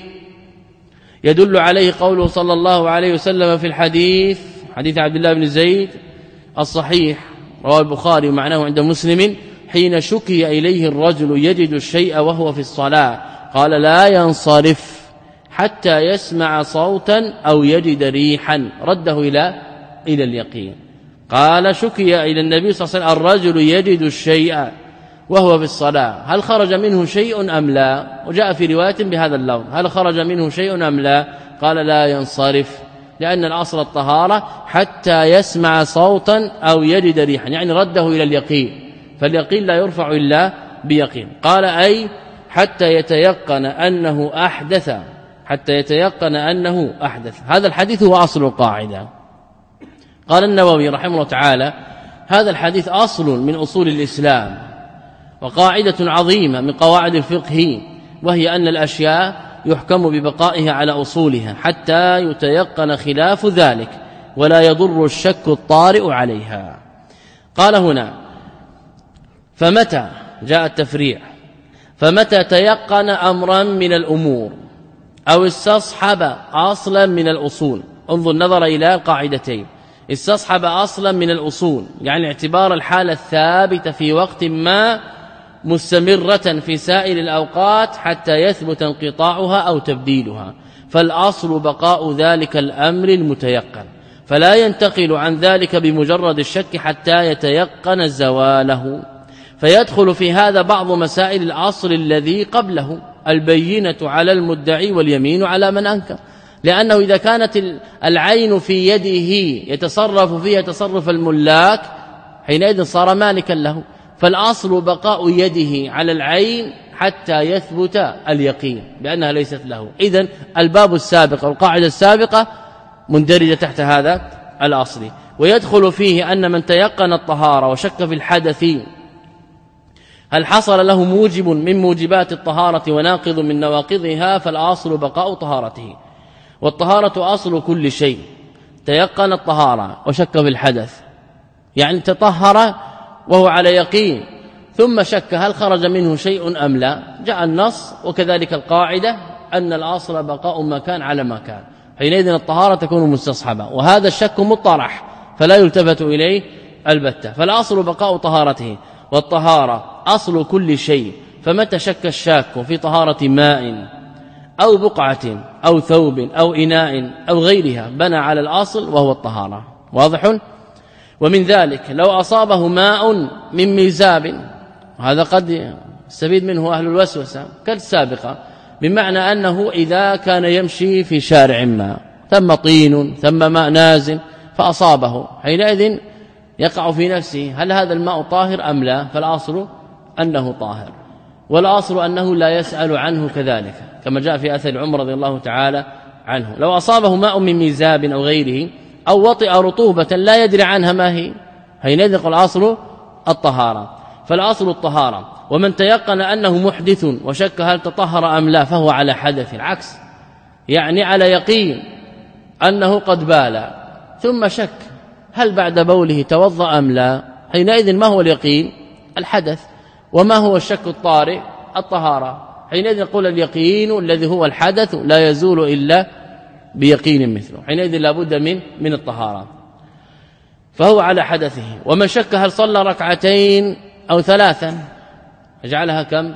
يدل عليه قوله صلى الله عليه وسلم في الحديث حديث عبد الله بن زيد الصحيح رواه البخاري ومعناه عند مسلم: حين شكي إليه الرجل يجد الشيء وهو في الصلاة قال لا ينصرف حتى يسمع صوتا أو يجد ريحا، رده إلى إلى اليقين. قال شكي إلى النبي صلى الله عليه وسلم الرجل يجد الشيء وهو في الصلاة، هل خرج منه شيء أم لا؟ وجاء في رواية بهذا اللفظ: هل خرج منه شيء أم لا؟ قال لا ينصرف لأن الأصل الطهارة حتى يسمع صوتا أو يجد ريحا، يعني رده إلى اليقين، فاليقين لا يرفع إلا بيقين. قال أي حتى يتيقن أنه أحدث، حتى يتيقن أنه أحدث. هذا الحديث هو أصل القاعدة. قال النووي رحمه الله تعالى: هذا الحديث أصل من أصول الإسلام وقاعدة عظيمة من قواعد الفقه، وهي أن الأشياء يحكم ببقائها على أصولها حتى يتيقن خلاف ذلك ولا يضر الشك الطارئ عليها. قال هنا: فمتى جاء التفريع، فمتى تيقن أمرا من الأمور أو استصحب أصلا من الأصول. انظر النظر إلى القاعدتين: استصحب أصلا من الأصول يعني اعتبار الحالة الثابتة في وقت ما مستمرة في سائر الأوقات حتى يثبت انقطاعها أو تبديلها، فالأصل بقاء ذلك الأمر المتيقن، فلا ينتقل عن ذلك بمجرد الشك حتى يتيقن زواله. فيدخل في هذا بعض مسائل الأصل الذي قبله: البينة على المدعي واليمين على من أنكر، لأنه إذا كانت العين في يده يتصرف فيها تصرف الملاك حينئذ صار مالكا له، فالأصل بقاء يده على العين حتى يثبت اليقين بأنها ليست له. إذن الباب السابق والقاعدة السابقة مندرجة تحت هذا الأصل. ويدخل فيه أن من تيقن الطهارة وشك في الحدث هل حصل له موجب من موجبات الطهارة وناقض من نواقضها، فالأصل بقاء طهارته. والطهارة أصل كل شيء. تيقن الطهارة وشك في الحدث يعني تطهر وهو على يقين، ثم شك هل خرج منه شيء أم لا، جاء النص وكذلك القاعدة أن الأصل بقاء ما كان على ما كان، حينئذ الطهارة تكون مستصحبة، وهذا الشك مطرح فلا يلتفت إليه البتة، فالأصل بقاء طهارته. والطهارة أصل كل شيء، فمتى شك الشاك في طهارة ماء أو بقعة أو ثوب أو إناء أو غيرها بنى على الأصل وهو الطهارة. واضح؟ ومن ذلك لو أصابه ماء من ميزاب، هذا قد يستفيد منه أهل الوسوسة كالسابقة، بمعنى أنه إذا كان يمشي في شارع ما ثم طين ثم ماء نازل فأصابه، حينئذ يقع في نفسه هل هذا الماء طاهر أم لا، فالأصل أنه طاهر، والأصل أنه لا يسأل عنه كذلك كما جاء في أثر عمر رضي الله تعالى عنه. لو أصابه ماء من ميزاب أو غيره أو وطئ رطوبة لا يدري عنها ما هي، حينئذ يقول الأصل الطهارة، فالأصل الطهارة. ومن تيقن أنه محدث وشك هل تطهر أم لا فهو على حدث، العكس يعني على يقين أنه قد بال ثم شك هل بعد بوله توضأ أم لا، حينئذ ما هو اليقين؟ الحدث. وما هو الشك الطارئ؟ الطهارة، حينئذ نقول اليقين الذي هو الحدث لا يزول إلا بيقين مثله، حينئذ لا بد من من الطهارة، فهو على حدثه. ومن شك هل صلى ركعتين أو ثلاثا، جعلها كم؟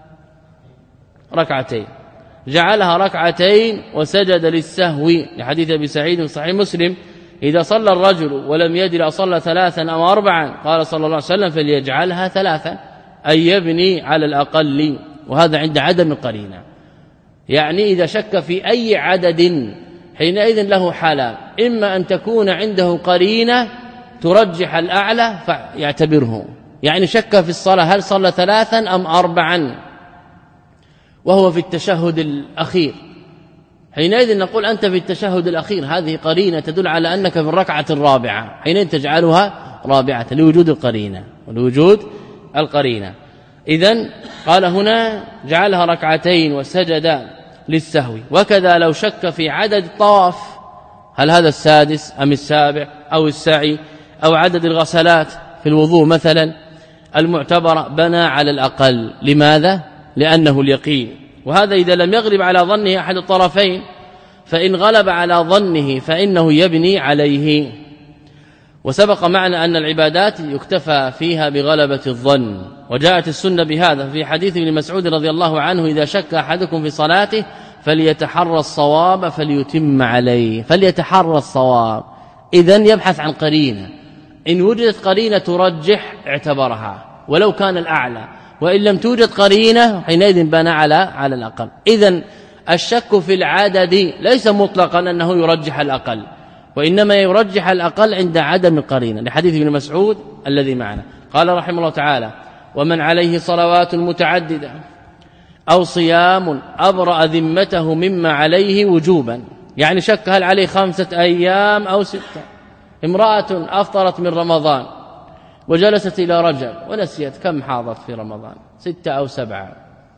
ركعتين، جعلها ركعتين وسجد للسهو لحديث أبي سعيد صحيح مسلم: إذا صلى الرجل ولم يدري أصلى ثلاثا أو أربعا قال صلى الله عليه وسلم فليجعلها ثلاثا، أي يبني على الأقل، وهذا عند عدم القرينة، يعني إذا شك في أي عدد حينئذ له حالان: إما أن تكون عنده قرينة ترجح الأعلى فيعتبره، يعني شك في الصلاة هل صلى ثلاثا أم أربعا وهو في التشهد الأخير، حينئذ نقول أنت في التشهد الأخير، هذه قرينة تدل على أنك في الركعة الرابعة، حينئذ تجعلها رابعة لوجود القرينة ولوجود القرينة. إذن قال هنا جعلها ركعتين وسجد للسهو. وكذا لو شك في عدد الطواف هل هذا السادس أم السابع أو السعي أو عدد الغسلات في الوضوء مثلا المعتبرة بنى على الأقل. لماذا؟ لأنه اليقين، وهذا إذا لم يغلب على ظنه أحد الطرفين، فإن غلب على ظنه فإنه يبني عليه. وسبق معنا أن العبادات يكتفى فيها بغلبة الظن، وجاءت السنة بهذا في حديث ابن مسعود رضي الله عنه: إذا شك أحدكم في صلاته فليتحرى الصواب فليتم عليه، فليتحرى الصواب، إذن يبحث عن قرينة، إن وجدت قرينة ترجح اعتبرها ولو كان الأعلى، وإن لم توجد قرينة حينئذ بنى على على الأقل. إذن الشك في العدد ليس مطلقا أنه يرجح الأقل، وإنما يرجح الأقل عند عدم قرينة، لحديث ابن مسعود الذي معنا. قال رحمه الله تعالى: ومن عليه صلوات متعددة أو صيام أبرأ ذمته مما عليه وجوبا، يعني شك هل عليه خمسة أيام أو ستة. امرأة أفطرت من رمضان وجلست إلى رجب ونسيت كم حاضت في رمضان، ستة أو سبعة،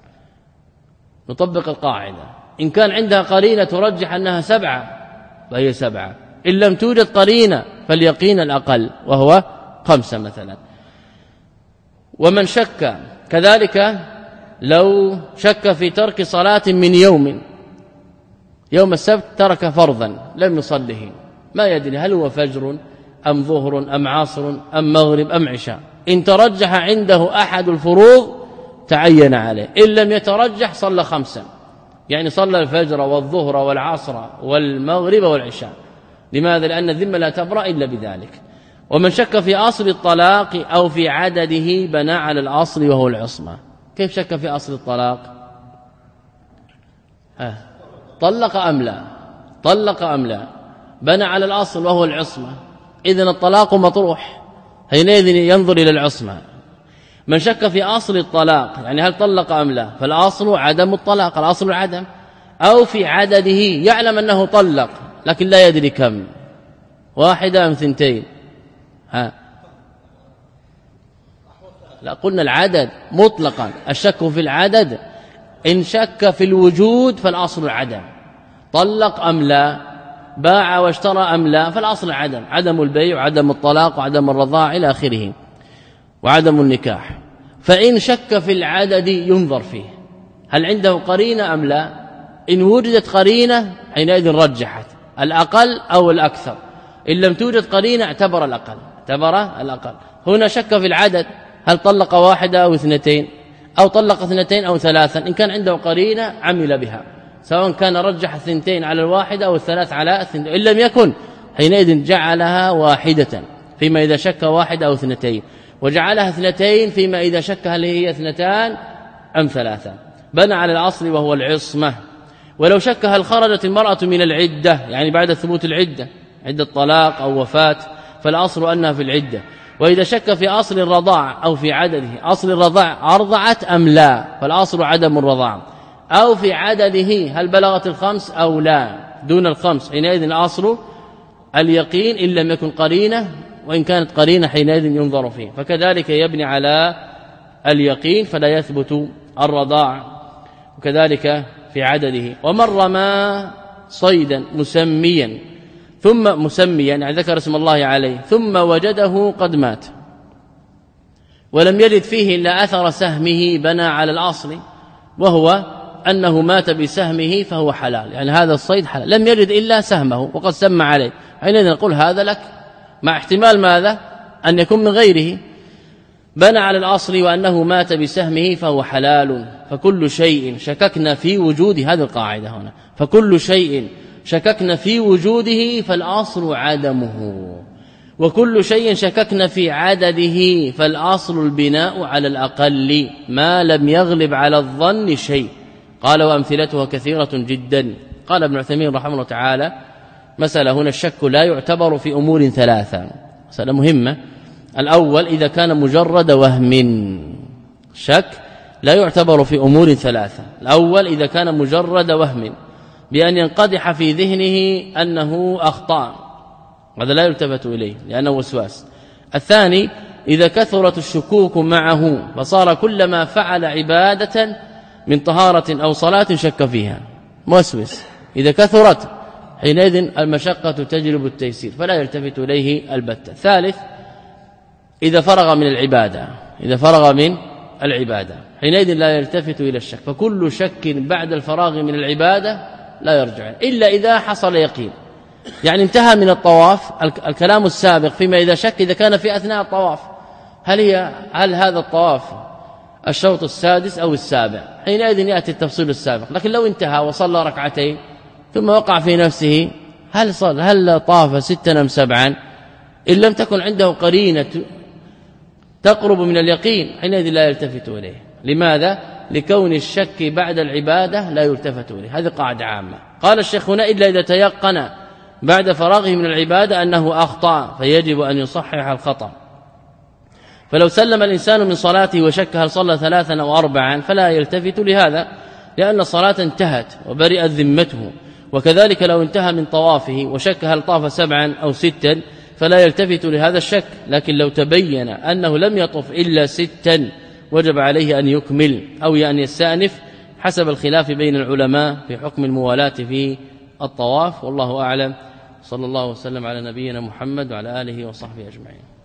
نطبق القاعدة، إن كان عندها قرينة ترجح أنها سبعة فهي سبعة، إن لم توجد قرينة فاليقين الأقل وهو خمسة مثلا. ومن شك كذلك لو شك في ترك صلاة من يوم، يوم السبت ترك فرضا لم يصله، ما يدري هل هو فجر أم ظهر أم عصر أم مغرب أم عشاء، إن ترجح عنده أحد الفروض تعين عليه، إن لم يترجح صلى خمسا، يعني صلى الفجر والظهر والعصر والمغرب والعشاء. لماذا؟ لأن الذمة لا تبرأ إلا بذلك. ومن شك في أصل الطلاق أو في عدده بنى على الأصل وهو العصمة. كيف شك في أصل الطلاق؟ آه. طلق أم لا؟ طلق أم لا؟ بنى على الأصل وهو العصمة، إذن الطلاق مطروح، حينئذ ينظر إلى العصمة. من شك في أصل الطلاق، يعني هل طلق أم لا، فالأصل عدم الطلاق، الأصل العدم، أو في عدده، يعلم أنه طلق لكن لا يدري كم، واحدة أم ثنتين. ها لا، قلنا العدد مطلقا، الشك في العدد، إن شك في الوجود فالأصل العدم، طلق أم لا، باع واشترى أم لا، فالأصل العدم، عدم البيع وعدم الطلاق وعدم الرضاع إلى آخره وعدم النكاح. فإن شك في العدد ينظر فيه هل عنده قرينة أم لا، إن وجدت قرينة حينئذ رجحت الأقل أو الأكثر، إن لم توجد قرينة اعتبر الأقل، اعتبر الأقل. هنا شك في العدد، هل طلق واحدة أو اثنتين أو طلق اثنتين أو ثلاثا، إن كان عنده قرينة عمل بها، سواء كان رجح الثنتين على الواحدة أو الثلاث على الثنتين، إن لم يكن حينئذ جعلها واحدة فيما إذا شك واحد أو اثنتين، وجعلها اثنتين فيما إذا شك هل هي اثنتان أم ثلاثة. بنى على الأصل وهو العصمة. ولو شك هل خرجت المرأة من العدة، يعني بعد ثبوت العدة، عدة طلاق أو وفاة، فالأصل أنها في العدة. وإذا شك في أصل الرضاع أو في عدده، أصل الرضاع أرضعت أم لا، فالأصل عدم الرضاع، أو في عدده هل بلغت الخمس أو لا، دون الخمس، حينئذ الأصل اليقين إن لم يكن قرينة، وإن كانت قرينة حينئذ ينظر فيه. فكذلك يبني على اليقين فلا يثبت الرضاع، وكذلك في عدده. ومن رمى صيدا مسميا ثم مسميا يعني ذكر اسم الله عليه ثم وجده قد مات ولم يرد فيه إلا أثر سهمه، بنى على الأصل وهو أنه مات بسهمه فهو حلال، يعني هذا الصيد حلال، لم يرد إلا سهمه وقد سمى عليه، حينئذ نقول هذا لك، مع احتمال ماذا؟ أن يكون من غيره. بنى على الأصل وأنه مات بسهمه فهو حلال. فكل شيء شككنا في وجود، هذه القاعدة هنا، فكل شيء شككنا في وجوده فالأصل عدمه، وكل شيء شككنا في عدده فالأصل البناء على الأقل ما لم يغلب على الظن شيء. قال وأمثلتها كثيرة جدا. قال ابن عثيمين رحمه الله تعالى: مسألة هنا الشك لا يعتبر في أمور ثلاثة، مسألة مهمة. الأول إذا كان مجرد وهم، شك لا يعتبر في أمور ثلاثة. الأول إذا كان مجرد وهم بأن ينقدح في ذهنه أنه أخطأ، هذا لا يلتفت إليه لأنه وسواس. الثاني إذا كثرت الشكوك معه فصار كلما فعل عبادة من طهارة أو صلاة شك فيها، موسوس. إذا كثرت حينئذ المشقة تجلب التيسير فلا يلتفت إليه البتة. ثالث إذا فرغ من العبادة، إذا فرغ من العبادة حينئذ لا يلتفت إلى الشك. فكل شك بعد الفراغ من العبادة لا يرجع إلا إذا حصل يقين، يعني انتهى من الطواف. الكلام السابق فيما إذا شك إذا كان في أثناء الطواف، هل هي هل هذا الطواف الشوط السادس أو السابع، حينئذ يأتي التفصيل السابق. لكن لو انتهى وصلى ركعتين ثم وقع في نفسه هل صل هل طاف ستا أم سبعا، إن لم تكن عنده قرينة تقرب من اليقين حينئذ لا يلتفت إليه. لماذا؟ لكون الشك بعد العبادة لا يلتفت إليه. هذه قاعدة عامة. قال الشيخ هنا إلا إذا تيقن بعد فراغه من العبادة أنه أخطأ فيجب أن يصحح الخطأ. فلو سلم الإنسان من صلاته وشك هل صلى ثلاثا أو أربعا فلا يلتفت لهذا، لأن الصلاة انتهت وبرئت ذمته. وكذلك لو انتهى من طوافه وشك هل طاف سبعا أو ستا فلا يلتفت لهذا الشك. لكن لو تبين أنه لم يطف إلا ستا وجب عليه أن يكمل أو أن يستأنف حسب الخلاف بين العلماء في حكم الموالاة في الطواف. والله أعلم. صلى الله وسلم على نبينا محمد وعلى آله وصحبه أجمعين.